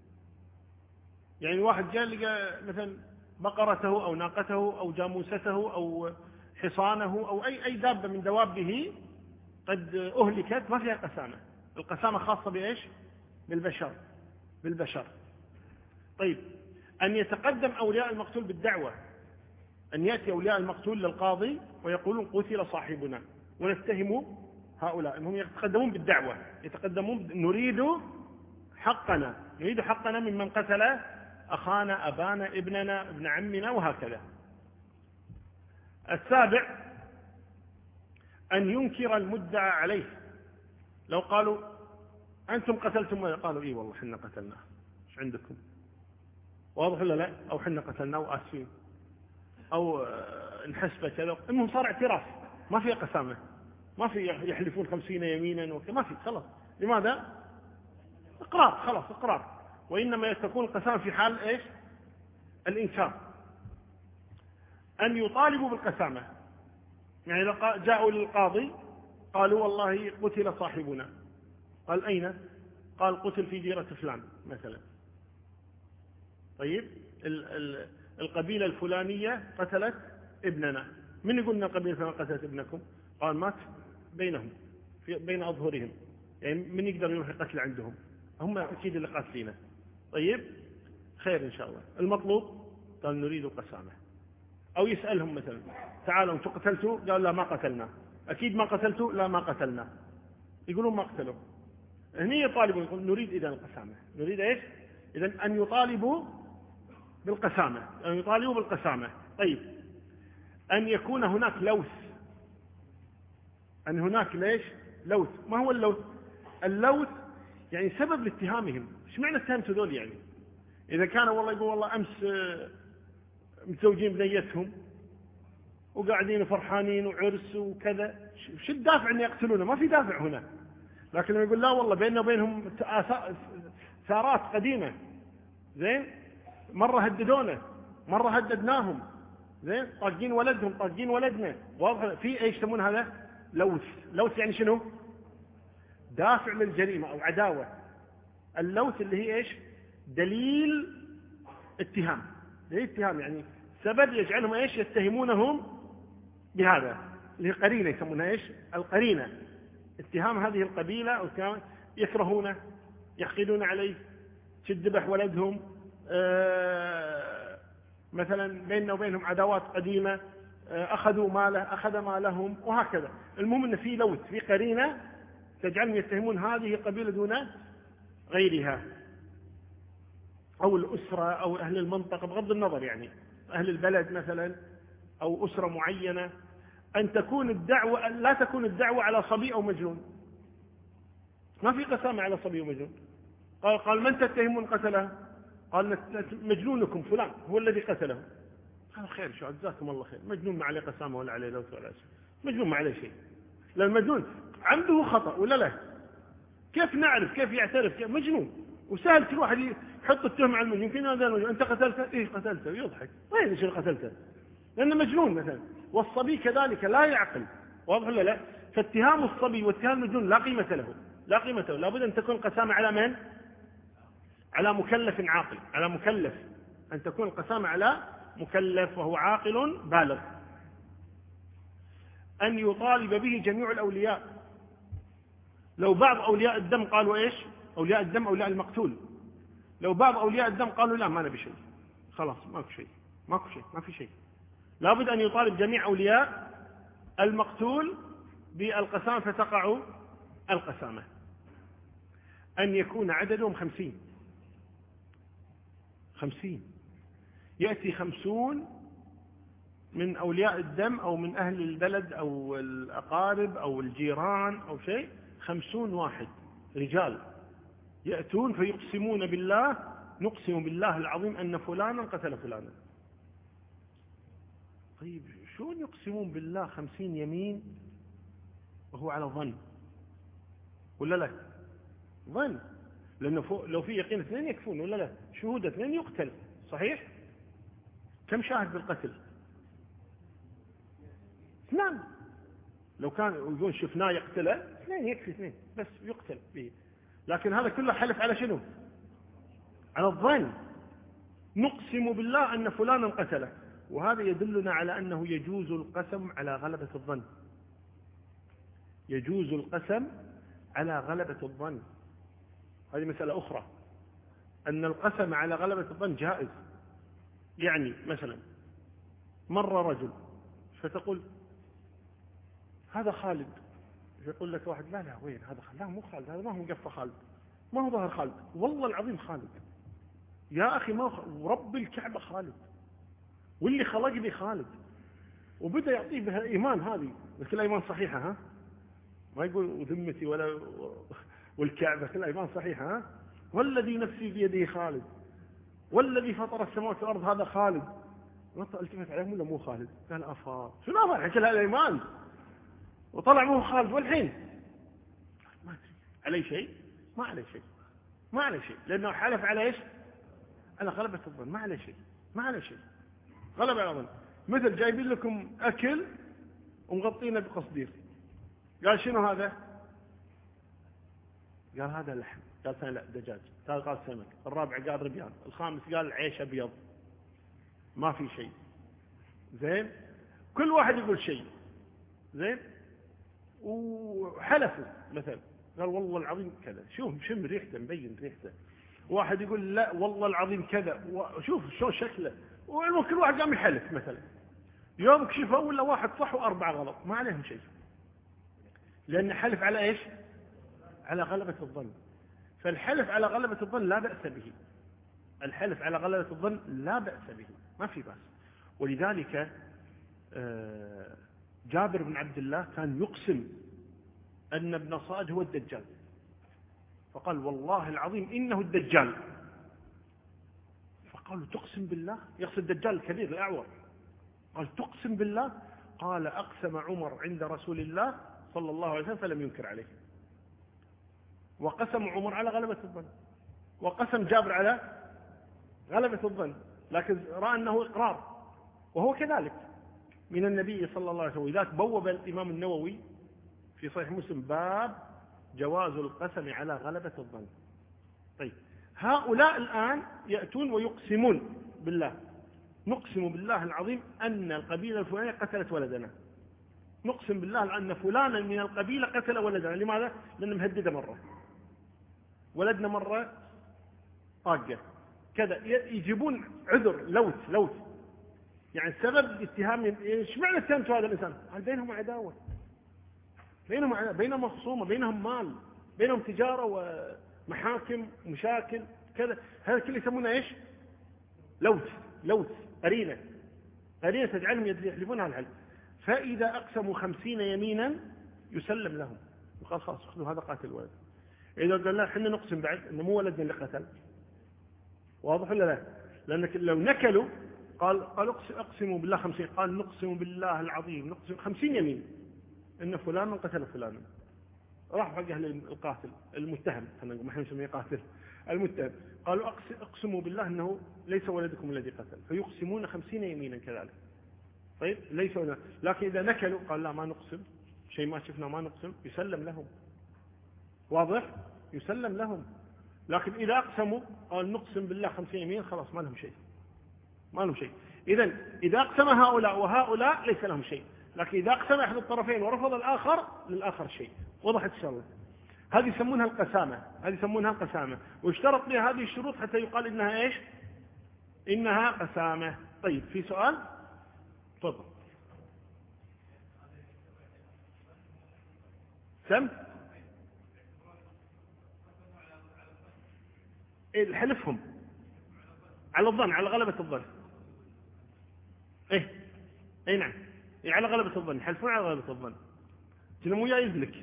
يعني واحد جاء لقى مثلا بقرته أو ناقته أو جاموسته أو حصانه أو أي دابة من دوابه قد أهلكت، ما فيها قسامة. القسامة خاصة بإيش؟ بالبشر. طيب، أن يتقدم أولياء المقتول بالدعوة، أن يأتي أولياء المقتول للقاضي ويقولون قتل صاحبنا ونتهم هؤلاء، هم يتقدمون بالدعوة، نريد حقنا ممن قتل أخانا، أبانا، ابننا، ابن عمنا، وهكذا. السابع: أن ينكر المدعى عليه. لو قالوا: أنتم قتلتم، قالوا: إيه والله حنا قتلناه، إيش عندكم؟ واضح ولا لا؟ أو حنا قتلناه وآسفين، أو انحسب كذا. المهم صار اعتراف، ما في قسامة، ما في يحلفون 50 يمينا ما في، خلاص. لماذا؟ إقرار، خلاص إقرار. وإنما تكون القسامة في حال إيش؟ الإنكار. أن يطالبوا بالقسامة، يعني جاءوا للقاضي قالوا والله قتل صاحبنا، قال أين؟ قال قتل في ديرة فلان مثلا. طيب القبيلة الفلانية قتلت ابننا، من يقول لنا القبيلة الفلانية قتلت ابنكم؟ قال مات بينهم بين أظهرهم، يعني من يقدر يروح يقتل عندهم؟ هم أكيد اللي قاتلينه. طيب خير إن شاء الله. المطلوب قال نريد القسامة. أو يسألهم مثلا تعالوا أنتم قتلتوا؟ قال لا ما قتلنا. أكيد ما قتلتوا؟ لا ما قتلنا. يقولون ما قتلوا. هني يطالبوا يقول نريد إذن القسامة. نريد إيش؟ إذن أن يطالبوا بالقسامة، أن يطالبوا بالقسامة. طيب أن يكون هناك لوث، أن هناك ليش؟ لوث. ما هو اللوث؟ اللوث يعني سبب لاتهامهم. ايش معنى اتهمتوا ذول يعني؟ إذا كانوا والله يقول والله أمس متزوجين بنيتهم وقاعدين فرحانين وعرس وكذا، شو الدافع أن يقتلونه؟ ما في دافع هنا. لكن لما يقول لا والله بيننا وبينهم ثارات قديمة، زين، مرة هددونا، مرة هددناهم، زين، طاقين ولدهم، طاقين ولدنا، واضح في ايش يسمون هذا؟ لوث. لوث يعني شنو؟ دافع للجريمة أو عداوة. اللوث اللي هي ايش؟ دليل اتهام. دليل اتهام يعني سبب يجعلهم ايش؟ يتهمونهم بهذا، اللي هي قرينة يسمونها ايش؟ القرينة. اتهام هذه القبيلة أو يكرهونه، يحقدون عليه، تذبح ولدهم، مثلا بيننا وبينهم عداوات قديمة، أخذوا ماله، أخذ مالهم، وهكذا. المهم أن في لوث، في قرينة تجعلهم يتهمون هذه القبيلة دون غيرها، أو الأسرة أو أهل المنطقة، بغض النظر يعني أهل البلد مثلا أو أسرة معينة. أن تكون الدعوة، لا تكون الدعوة على صبي أو مجنون. ما في قسامة على صبي ومجنون. قال من تتهمون قتله؟ قال مجنونكم فلان هو الذي قتله. قال خير شو جزاكم الله خير، مجنون ما عليه قسامة ولا عليه لوث ولا شيء، مجنون ما عليه شيء. لأن المجنون عمده خطأ ولا لا؟ كيف نعرف؟ كيف يعترف؟ كيف مجنون؟ وسهل كل واحد يحط التهم على المجنون. يمكن هذا المجنون أنت قتلته؟ إيه قتلته، يضحك ما يدري شو قتلته لأنه مجنون مثلا. والصبي كذلك لا يعقل، واضح ولا لا؟ فاتهام الصبي واتهام المجنون لا قيمة له، لا قيمة له. لابد أن تكون القسامة على من؟ على مكلف عاقل، على مكلف. أن تكون القسامة على مكلف وهو عاقل بالغ. أن يطالب به جميع الأولياء. لو بعض أولياء الدم قالوا إيش؟ أولياء الدم أولياء المقتول، لو بعض أولياء الدم قالوا لا ما نبي شيء، خلاص ماكو شيء، ماكو شيء، ما في شيء، لابد أن يطالب جميع أولياء المقتول بالقسامة فتقع القسامة. أن يكون عددهم 50، يأتي 50 من أولياء الدم أو من أهل البلد أو الأقارب أو الجيران أو شيء، 50 واحد رجال يأتون فيقسمون بالله، نقسم بالله العظيم أن فلانا قتل فلانا. طيب شلون يقسمون بالله 50 يمين وهو على ظن ولا لا؟ ظن، لأنه لو في يقين 2 يكفون ولا لا؟ شهود 2 يقتل، صحيح؟ كم شاهد بالقتل؟ 2. لو كان يقولون شفناه يقتله 2 يكفي، 2 بس يقتل به. لكن هذا كله حلف على شنو؟ على الظن. نقسم بالله أن فلانا قتله، وهذا يدلنا على أنه يجوز القسم على غلبة الظن. يجوز القسم على غلبة الظن. هذه مسألة أخرى، أن القسم على غلبة الظن جائز. يعني مثلا مر رجل فتقول هذا خالد، يقول لك واحد لا وين هذا خالد؟ لا مو خالد، هذا ما هو مقفى خالد، ما هو ظهر خالد، والله العظيم خالد يا أخي، ما ورب الكعبة خالد، واللي خلقني خالد. وبدأ يعطيه بها إيمان، هذه لكن الإيمان صحيحة، ها، ما يقول وذمتي ولا والكعبة، كل إيمان صحيحة، ها، والذي نفسي بيده خالد، والذي فطر السماوات والأرض هذا خالد. التفت عليهم ولا مو خالد؟ قال أفا شنو أفا حكى لها الإيمان وطلع مو خالد. والحين ما عليه شيء، ما عليه شيء. ما عليه شيء، لأنه حلف على إيش؟ على غلبة الظن، ما عليه شيء، ما عليه شيء، غلبة على الظن. مثل جايبين لكم أكل ومغطينه بقصدير، قال شنو هذا؟ قال هذا لحم، قال ثاني لا دجاج، ثالث قال سمك، الرابع قال ربيان، الخامس قال عيش أبيض، ما في شيء. زين، كل واحد يقول شيء. زين، وحلفوا مثلا، قال والله العظيم كذا، شوف شم ريحته، مبين ريحته. واحد يقول لا والله العظيم كذا، وشوف شلون شكله، وكل واحد قام يحلف مثلا. يوم كشفوا ولا واحد صح وأربعة غلط، ما عليهم شيء، لأن حلف على إيش؟ على غلبة الظن. فالحلف على غلبة الظن لا بأس به، الحلف على غلبة الظن لا بأس به، ما في بأس. ولذلك جابر بن عبد الله كان يقسم أن ابن صاد هو الدجال، فقال والله العظيم إنه الدجال. فقالوا تقسم بالله؟ يقصد الدجال الكبير الأعور. قال تقسم بالله؟ قال أقسم عمر عند رسول الله صلى الله عليه وسلم فلم ينكر عليه. وقسم عمر على غلبة الظن، وقسم جابر على غلبة الظن، لكن رأى أنه إقرار، وهو كذلك من النبي صلى الله عليه وسلم. لذلك بوب الإمام النووي في صحيح مسلم باب جواز القسم على غلبة الظن. طيب، هؤلاء الآن يأتون ويقسمون بالله، نقسم بالله العظيم أن القبيلة الفلانية قتلت ولدنا، نقسم بالله أن فلانا من القبيلة قتل ولدنا. لماذا؟ لأنه مهدده مرة، ولدنا مرة طاقة كذا، يجيبون عذر لوث، يعني سبب اتهام. ايش معنى اتهمت هذا الإنسان؟ قال بينهم عداوة، بينهم خصومة، بينهم مال، بينهم تجارة ومحاكم ومشاكل كذا. هذا كله يسمونه ايش؟ لوث، قرينة تجعلهم يحلفون على الحلف. فإذا أقسموا 50 يمينا يسلم لهم، وقال خلاص خذوا هذا قاتل الولد. إذا قال لا احنا نقسم بعد انه مو ولدنا اللي قتل، واضح ولا لا؟ لأنك لو نكلوا قال اقسموا بالله 50، قال نقسم بالله العظيم، نقسم 50 يمين ان فلان قتل فلانا. راح فقه القاتل المتهم، ما احنا نسميه قاتل، المتهم، قالوا اقسموا بالله انه ليس ولدكم الذي قتل، فيقسمون 50 يمينا كذلك. طيب ليس ولد. لكن اذا نكلوا قال لا ما نقسم، شيء ما شفنا ما نقسم، يسلم لهم. واضح؟ يسلم لهم. لكن اذا اقسموا قال نقسم بالله 50 يمين، خلاص ما لهم شيء. إذا أقسم هؤلاء وهؤلاء ليس لهم شيء، لكن إذا أقسم أحد الطرفين ورفض الآخر للآخر شيء. وضحت إن شاء الله؟ هذه يسمونها القسامة، واشترط لها هذه الشروط حتى يقال إنها إيش؟ إنها قسامة. طيب، في سؤال؟ تفضل. سم حلفهم على الظن، على غلبة الظن. اي نعم، على غلبة الظن، يحلفون على غلبة الظن، كنا مو جايز لك.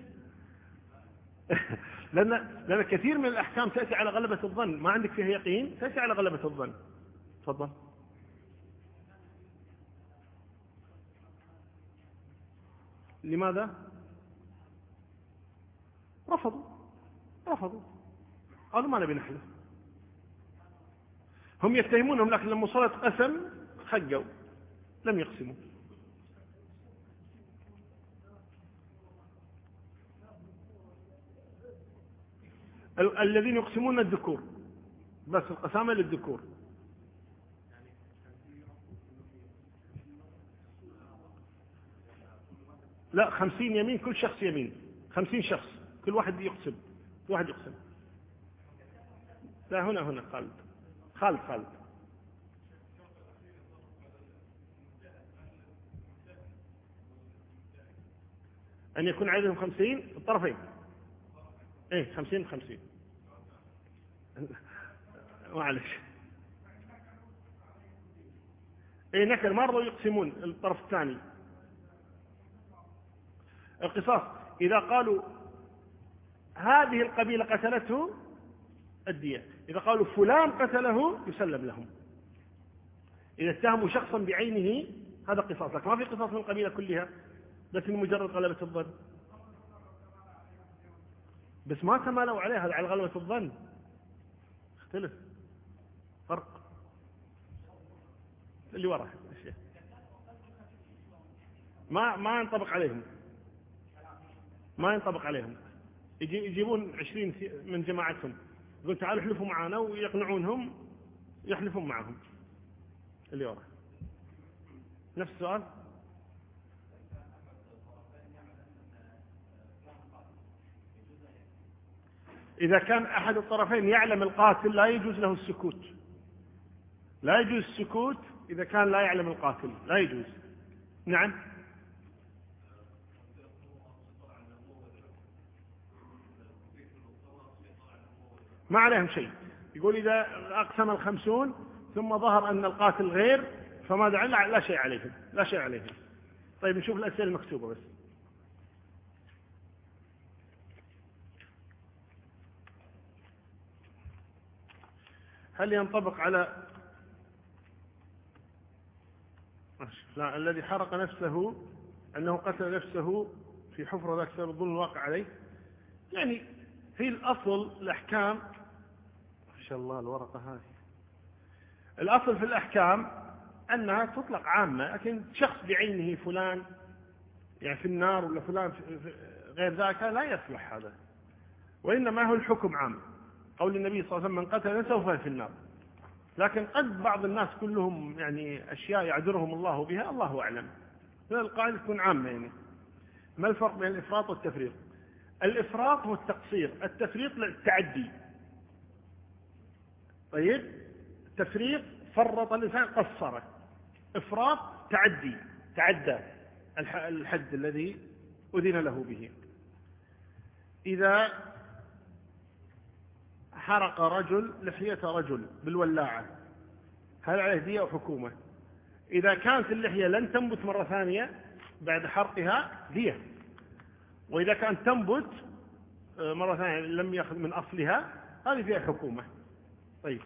لأن كثير من الأحكام تأتي على غلبة الظن، ما عندك فيها يقين، تأتي على غلبة الظن. تفضل. لماذا؟ رفضوا، قالوا ما نبي نحلف. هم يتهمونهم، لكن لما صارت قسم خجوا، لم يقسموا. الذين يقسمون الذكور، بس القسامة للذكور. لا، 50 يمين، كل شخص يمين، 50 شخص، كل واحد يقسم. لا، هنا خالد. أن يكون عددهم 50 الطرفين. 50 معلش. نكل ما رضوا يقسمون الطرف الثاني. القصاص إذا قالوا هذه القبيلة قتلته الدية، إذا قالوا فلان قتله يسلم لهم. إذا اتهموا شخصا بعينه هذا قصاص، لكن ما في قصاص من القبيلة كلها، بس مجرد غلبة الظن. بس ما تمالوا عليه، هذا على غلبة الظن. اختلف فرق. اللي وراه الشيء ما ينطبق عليهم، ما ينطبق عليهم. يجيبون 20 من جماعتهم يقول تعالوا احلفوا معنا ويقنعونهم يحلفون معهم. اللي وراه نفس السؤال. إذا كان أحد الطرفين يعلم القاتل لا يجوز له السكوت، لا يجوز السكوت إذا كان لا يعلم القاتل، لا يجوز. نعم. ما عليهم شيء. يقول إذا أقسم 50 ثم ظهر أن القاتل غير فماذا؟ لا شيء عليهم، لا شيء عليهم. طيب نشوف الأسئلة المكتوبة بس. هل ينطبق على لا الذي حرق نفسه أنه قتل نفسه في حفرة ذاك سبب الظلم الواقع عليه؟ يعني في الأصل الأحكام إن شاء الله الورقة هذه، الأصل في الأحكام أنها تطلق عامة، لكن شخص بعينه فلان يعني في النار ولا فلان في غير ذاك لا يصلح هذا، وإنما هو الحكم عام. قول النبي صلى الله عليه وسلم من قتل نفسه فهو في النار. لكن قد بعض الناس كلهم يعني أشياء يعذرهم الله بها، الله أعلم. القاعدة تكون عامة. يعني ما الفرق بين الإفراط والتفريط؟ الإفراط هو التقصير، التفريط التعدي. طيب التفريط فرط الإنسان قصره، إفراط تعدى الحد الذي أذن له به. إذا حرق رجل لحية رجل بالولاعة هل عليه دية أو حكومة؟ إذا كانت اللحية لن تنبت مرة ثانية بعد حرقها دية، وإذا كانت تنبت مرة ثانية لم يأخذ من أصلها هذه فيها حكومة. طيب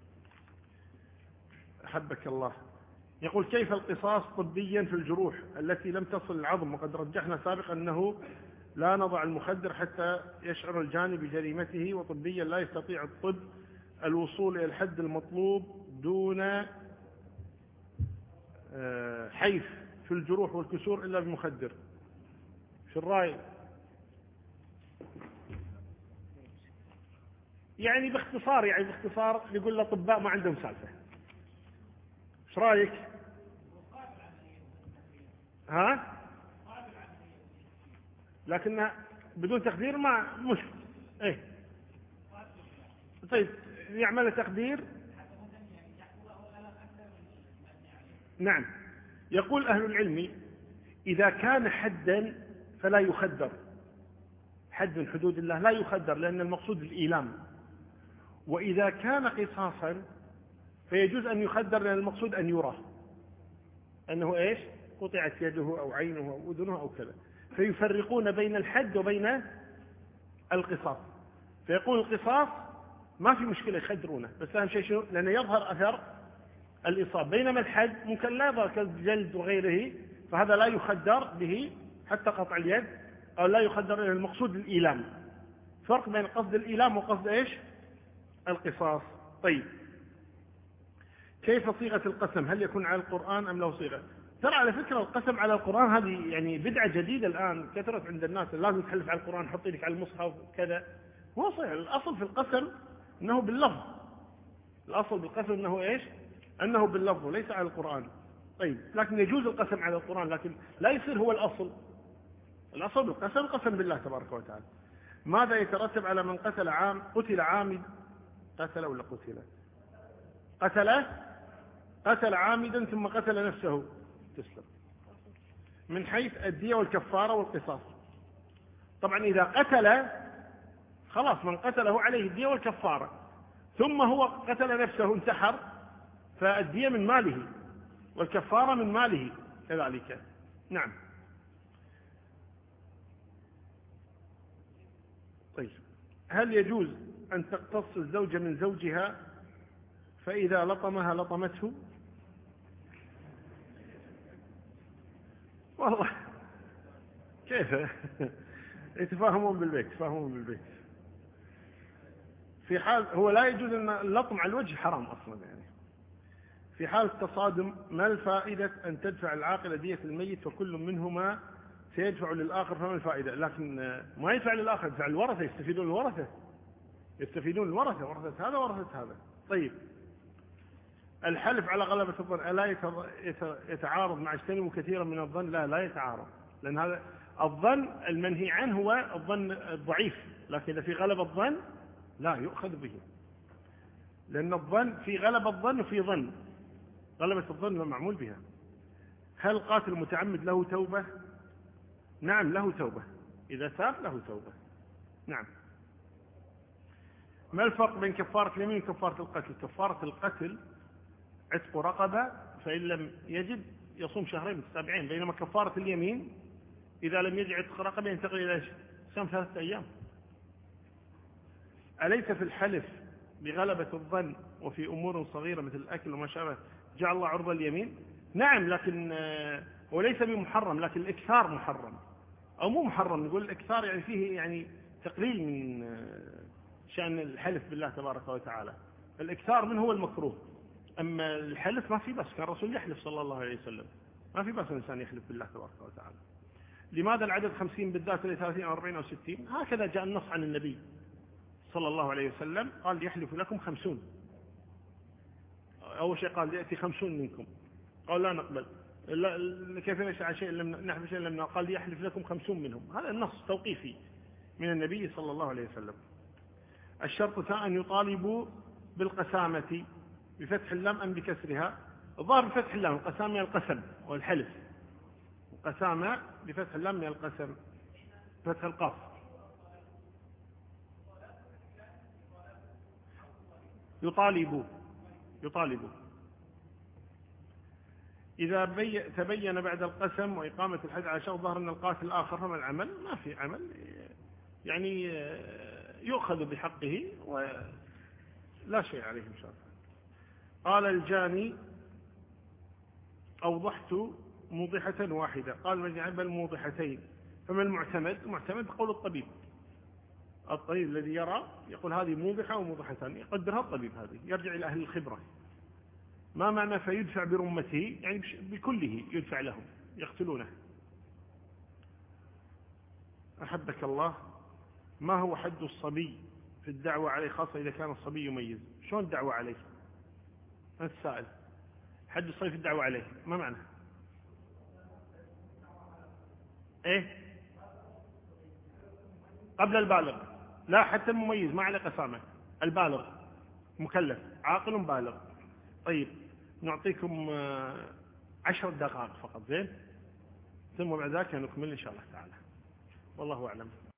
أحبك الله. يقول كيف القصاص طبيا في الجروح التي لم تصل العظم؟ وقد رجحنا سابقا أنه لا نضع المخدر حتى يشعر الجاني بجريمته، وطبيا لا يستطيع الطب الوصول إلى الحد المطلوب دون حيف في الجروح والكسور إلا بمخدر. في الرأي يعني باختصار يقول الأطباء ما عندهم سالفة. ايش رايك؟ ها؟ لكن بدون تخدير ما مشكل. ايه طيب يعمل تخدير. نعم. يقول أهل العلم إذا كان حدا فلا يخدر، حد من حدود الله لا يخدر لأن المقصود الإيلام. وإذا كان قصاصا فيجوز أن يخدر لأن المقصود أن يرى أنه إيش قطعت يده أو عينه أو أذنه أو كذا، فيفرقون بين الحد وبين القصاص. فيقول القصاص ما في مشكلة يخدرونه، بس أهم شيء شنو؟ لأنه يظهر أثر الإصابة، بينما الحد ممكن لا يظهر كالجلد وغيره، فهذا لا يخدر به حتى قطع اليد، أو لا يخدر إلى المقصود الإيلام. فرق بين قصد الإيلام وقصد إيش القصاص. طيب كيف صيغة القسم؟ هل يكون على القرآن أم له صيغة؟ ترى على فكرة القسم على القرآن هذه يعني بدعة جديدة الآن كثرت عند الناس، لازم تحلف على القرآن، حط يدك على المصحف كذا. هو صحيح الأصل في القسم أنه باللفظ، الأصل بالقسم أنه إيش؟ أنه باللفظ وليس على القرآن. طيب لكن يجوز القسم على القرآن، لكن لا يصير هو الأصل. الأصل بالقسم قسم بالله تبارك وتعالى. ماذا يترتب على من قتل عامد قتل ولا قتل عامدا ثم قتل نفسه؟ تسلم. من حيث الدية والكفارة والقصاص، طبعا إذا قتل خلاص من قتله عليه الدية والكفارة، ثم هو قتل نفسه انتحر، فالدية من ماله والكفارة من ماله كذلك. نعم. طيب هل يجوز أن تقتص الزوجة من زوجها فإذا لطمها لطمته؟ والله كيف يتفاهمون بالبيت. في حال هو لا يجوز أن اللطم على الوجه حرام أصلا يعني. في حال التصادم ما الفائدة أن تدفع العاقلة دية الميت وكل منهما سيدفع للآخر، فما الفائدة؟ لكن ما يدفع للآخر، يدفع الورثة، يستفيدون الورثة، ورثة هذا ورثة هذا. طيب الحلف على غلبة الظن ألا يتعارض مع اجتنبوا كثيرا من الظن؟ لا يتعارض، لأن هذا الظن المنهي عنه هو الظن الضعيف، لكن إذا في غلبة الظن لا يؤخذ به، لأن الظن في غلبة الظن وفي ظن، غلبة الظن معمول بها. هل القاتل المتعمد له توبة؟ نعم له توبة، إذا تاب له توبة. نعم. ما الفرق بين كفارة اليمين وكفارة القتل؟ كفارة القتل عتق رقبة، فإن لم يجد يصوم شهرين متتابعين، بينما كفارة اليمين إذا لم يجد عتق رقبة ينتقل إلى صيام 3 أيام. أليس في الحلف بغلبة الظن وفي أمور صغيرة مثل الأكل وما شابه جعل الله عرض اليمين؟ نعم، لكن هو ليس بمحرم، لكن الإكثار محرم، أو مو محرم، نقول الإكثار يعني فيه يعني تقليل من شأن الحلف بالله تبارك وتعالى، الإكثار منه هو المكروه. أما الحلف ما في بس، كان الرسول يحلف صلى الله عليه وسلم، ما في بس الإنسان يحلف بالله تبارك وتعالى. لماذا العدد 50 بالذات 30 أو 40 أو 60؟ هكذا جاء النص عن النبي صلى الله عليه وسلم، قال يحلف لكم 50. أول شيء قال يأتي 50 منكم، قال لا نقبل، كيف نشاء شيء لم نحلف شيء لم، قال يحلف لكم 50 منهم. هذا النص توقيفي من النبي صلى الله عليه وسلم. الشرط أن يطالبوا بالقسامة بفتح اللام أم بكسرها؟ الظاهر بفتح اللام، القسامة من القسم والحلف، القسامة بفتح اللام من القسم، فتح القاف. يطالبوا إذا تبين بعد القسم وإقامة الحد على شخص ظهر أن القاتل الآخر، فما العمل؟ ما في عمل، يعني يؤخذ بحقه ولا شيء عليه إن شاء الله. قال الجاني أوضحت موضحة واحدة، قال مجنع بل موضحتين، فما المعتمد؟ المعتمد قول الطبيب الذي يرى يقول هذه موضحة وموضحتان، يقدرها الطبيب، هذه يرجع إلى أهل الخبرة. ما معنى فيدفع برمته؟ يعني بكله يدفع لهم، يقتلونه. أحبك الله، ما هو حد الصبي في الدعوة عليه، خاصة إذا كان الصبي يميز؟ شلون الدعوة عليه؟ أنت السائل، حد الصبي في الدعوة عليه ما معنى؟ إيه؟ قبل البالغ؟ لا، حتى المميز ما عليه قسامة، البالغ مكلف عاقل بالغ. طيب نعطيكم 10 دقائق فقط، زين، ثم بعد ذلك نكمل إن شاء الله تعالى، والله أعلم.